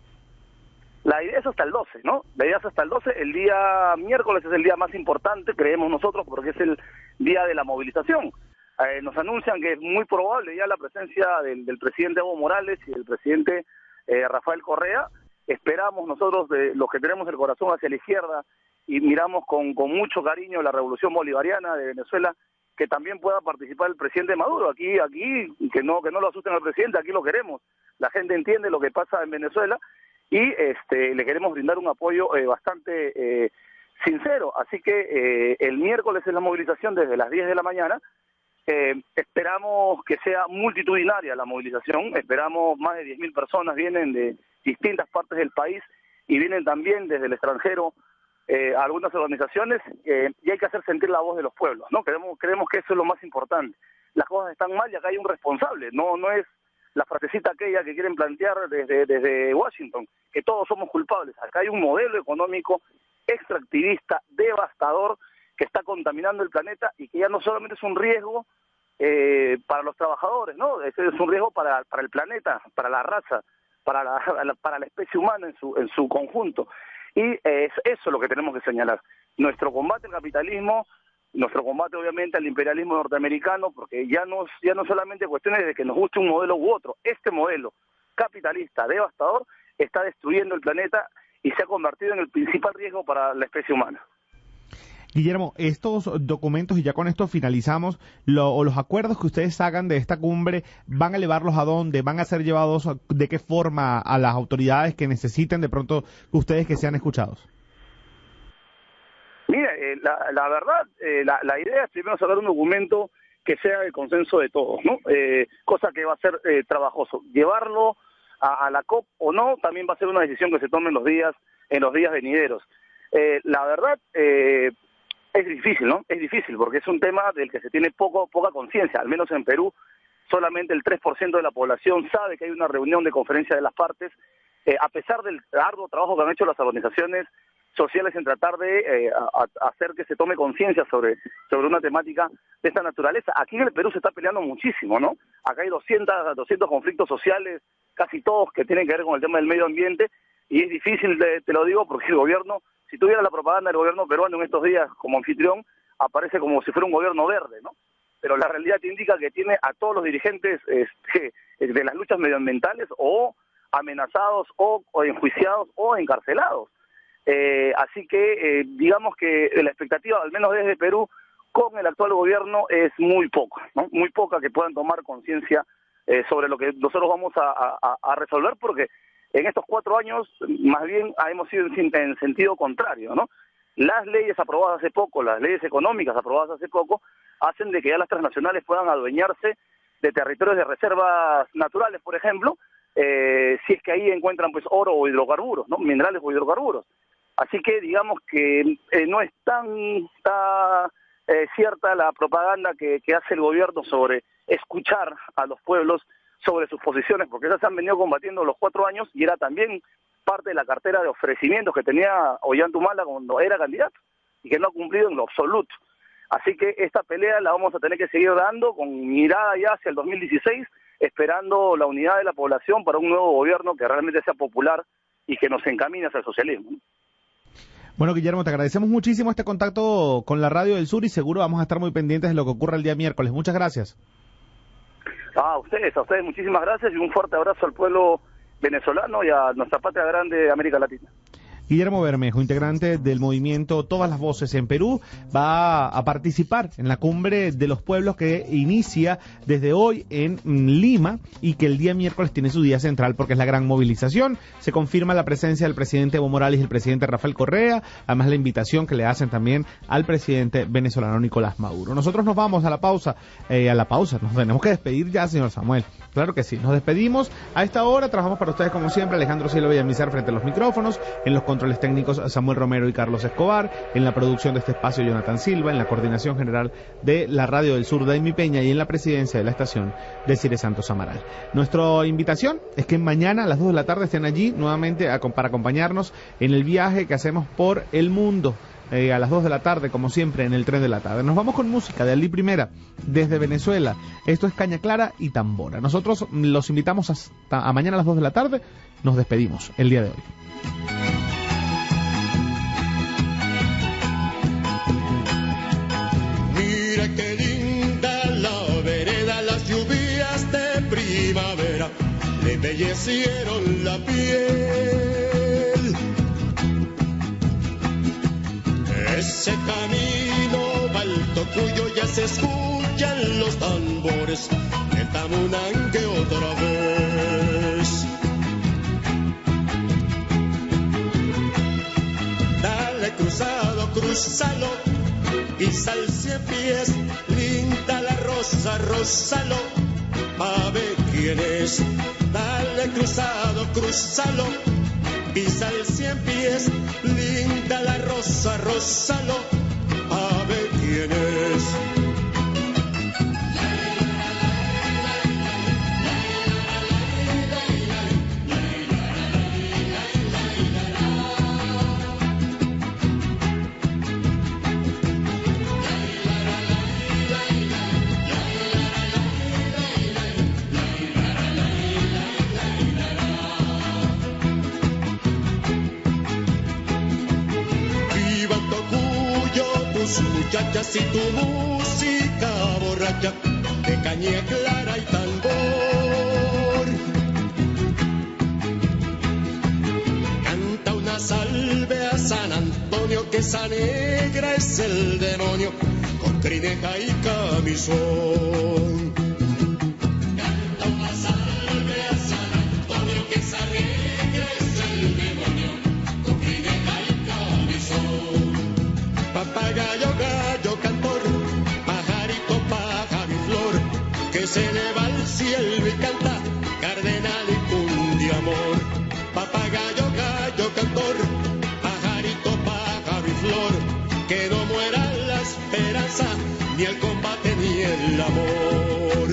La idea es hasta el 12, ¿no? La idea es hasta el 12. El día miércoles es el día más importante, creemos nosotros, porque es el día de la movilización. Nos anuncian que es muy probable ya la presencia del presidente Evo Morales y del presidente Rafael Correa. Esperamos nosotros, de los que tenemos el corazón hacia la izquierda y miramos con mucho cariño la revolución bolivariana de Venezuela, que también pueda participar el presidente Maduro. Aquí que no lo asusten al presidente, aquí lo queremos. La gente entiende lo que pasa en Venezuela y le queremos brindar un apoyo bastante sincero. Así que el miércoles es la movilización desde las 10 de la mañana. Esperamos que sea multitudinaria la movilización, esperamos más de 10.000 personas, vienen de distintas partes del país y vienen también desde el extranjero algunas organizaciones, y hay que hacer sentir la voz de los pueblos, ¿no? Creemos que eso es lo más importante. Las cosas están mal y acá hay un responsable, no es la frasecita aquella que quieren plantear desde Washington, que todos somos culpables. Acá hay un modelo económico extractivista, devastador, que está contaminando el planeta y que ya no solamente es un riesgo para los trabajadores, ¿no? Es un riesgo para el planeta, para la raza, para la especie humana en su conjunto. Y es eso lo que tenemos que señalar. Nuestro combate al capitalismo, nuestro combate obviamente al imperialismo norteamericano, porque ya no solamente cuestiones de que nos guste un modelo u otro. Este modelo capitalista devastador está destruyendo el planeta y se ha convertido en el principal riesgo para la especie humana. Guillermo, estos documentos, y ya con esto finalizamos, los acuerdos que ustedes hagan de esta cumbre, ¿van a llevarlos a dónde? ¿Van a ser llevados de qué forma a las autoridades que necesiten de pronto ustedes que sean escuchados? Mire, la verdad, la idea es primero sacar un documento que sea el consenso de todos, ¿no? Cosa que va a ser trabajoso. Llevarlo a la COP o no, también va a ser una decisión que se tome en los días venideros. La verdad, es difícil, ¿no? Es difícil porque es un tema del que se tiene poca conciencia. Al menos en Perú, solamente el 3% de la población sabe que hay una reunión de conferencia de las partes, a pesar del arduo trabajo que han hecho las organizaciones sociales en tratar de hacer que se tome conciencia sobre una temática de esta naturaleza. Aquí en el Perú se está peleando muchísimo, ¿no? Acá hay 200 conflictos sociales, casi todos que tienen que ver con el tema del medio ambiente, y es difícil, te lo digo, porque el gobierno, si tuviera la propaganda del gobierno peruano en estos días como anfitrión, aparece como si fuera un gobierno verde, ¿no? Pero la realidad te indica que tiene a todos los dirigentes de las luchas medioambientales o amenazados o enjuiciados o encarcelados. Así que digamos que la expectativa, al menos desde Perú, con el actual gobierno es muy poca, ¿no? Muy poca que puedan tomar conciencia sobre lo que nosotros vamos a resolver, porque en estos 4 años más bien hemos ido en sentido contrario, ¿no? Las leyes aprobadas hace poco, las leyes económicas aprobadas hace poco, hacen de que ya las transnacionales puedan adueñarse de territorios de reservas naturales, por ejemplo, si es que ahí encuentran pues oro o hidrocarburos, ¿no? Minerales o hidrocarburos. Así que digamos que no es tan cierta la propaganda que hace el gobierno sobre escuchar a los pueblos sobre sus posiciones, porque esas se han venido combatiendo los 4 años y era también parte de la cartera de ofrecimientos que tenía Ollanta cuando era candidato y que no ha cumplido en lo absoluto. Así que esta pelea la vamos a tener que seguir dando con mirada ya hacia el 2016, esperando la unidad de la población para un nuevo gobierno que realmente sea popular y que nos encamine hacia el socialismo. Bueno, Guillermo, te agradecemos muchísimo este contacto con la Radio del Sur y seguro vamos a estar muy pendientes de lo que ocurra el día miércoles. Muchas gracias. A ustedes muchísimas gracias y un fuerte abrazo al pueblo venezolano y a nuestra patria grande de América Latina. Guillermo Bermejo, integrante del movimiento Todas las Voces en Perú, va a participar en la cumbre de los pueblos que inicia desde hoy en Lima y que el día miércoles tiene su día central porque es la gran movilización. Se confirma la presencia del presidente Evo Morales y el presidente Rafael Correa, además la invitación que le hacen también al presidente venezolano Nicolás Maduro. Nosotros nos vamos a la pausa, nos tenemos que despedir ya, señor Samuel. Claro que sí, nos despedimos. A esta hora trabajamos para ustedes como siempre, Alejandro Cielo Villamizar frente a los micrófonos, en los controles técnicos Samuel Romero y Carlos Escobar, en la producción de este espacio Jonathan Silva, en la coordinación general de la Radio del Sur Daimi Peña y en la presidencia de la estación de Cire Santos Amaral. Nuestra invitación es que mañana a las 2 de la tarde estén allí nuevamente para acompañarnos en el viaje que hacemos por el mundo. A las 2 de la tarde, como siempre, en el tren de la tarde. Nos vamos con música de Ali Primera, desde Venezuela. Esto es Caña Clara y Tambora. Nosotros los invitamos a mañana a las 2 de la tarde. Nos despedimos el día de hoy. Mira qué linda la vereda, las lluvias de primavera le embellecieron la piel. Ese camino alto cuyo ya se escuchan los tambores del Tamunanque otra vez. Dale cruzado, crúzalo y sal 100 pies, linda la rosa, rózalo, pa' ver quién es. Dale cruzado, crúzalo pisa el 100 pies, linda la rosa, Rózalo, a ver quién es. Muchachas y tu música borracha de caña clara y tambor. Canta una salve a San Antonio, que esa negra es el demonio, con trineja y camisón. Canta una salve a San Antonio, que esa negra es el demonio, con trineja y camisón. Papagayo, gallo, cantor, pajarito, pájaro y flor, que se eleva al cielo y canta, cardenal y cumbia amor. Papagayo, gallo, cantor, pajarito, pájaro y flor, que no muera la esperanza, ni el combate ni el amor.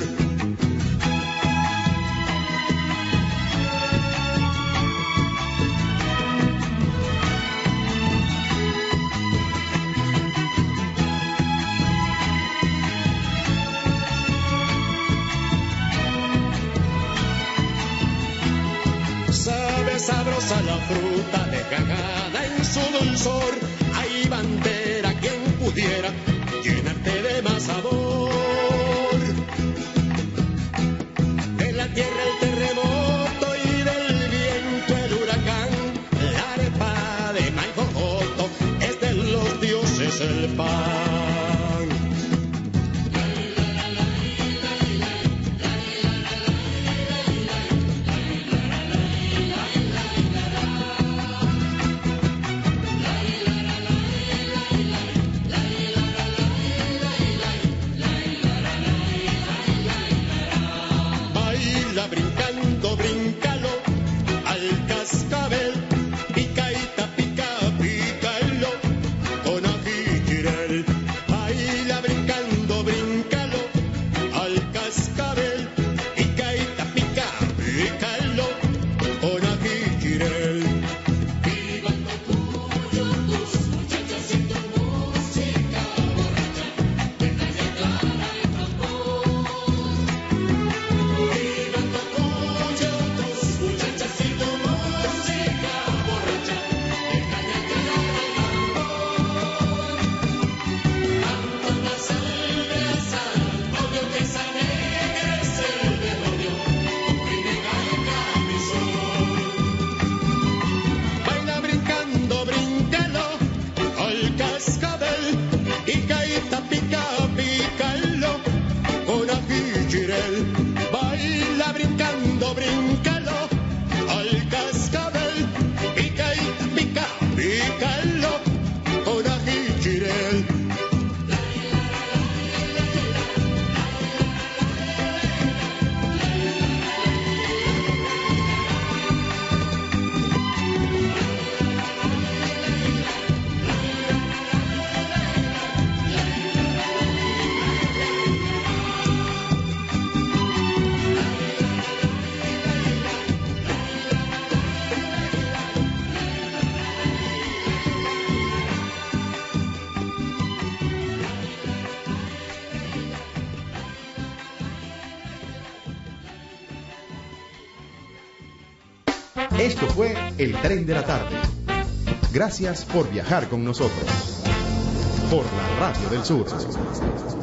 Sabrosa la fruta desgajada en su dulzor, hay bandera quien pudiera llenarte de más sabor. De la tierra el terremoto y del viento el huracán, la arepa de maíz jojoto es de los dioses el pan. Brincando, bríncalo al cascabel, picaíta, pica, pícalo con ají chirel. Baila brincando, bríncalo al cascabel, picaíta, pica, pícalo con ají chirel. Viva el tuyo, tus muchachas y tu música borracha, de calle clara y tambor. Baila brincando, bríncalo al cascabel, picaíta, pica, pícalo con ají chirel. Esto fue El Tren de la Tarde. Gracias por viajar con nosotros. Por la Radio del Sur.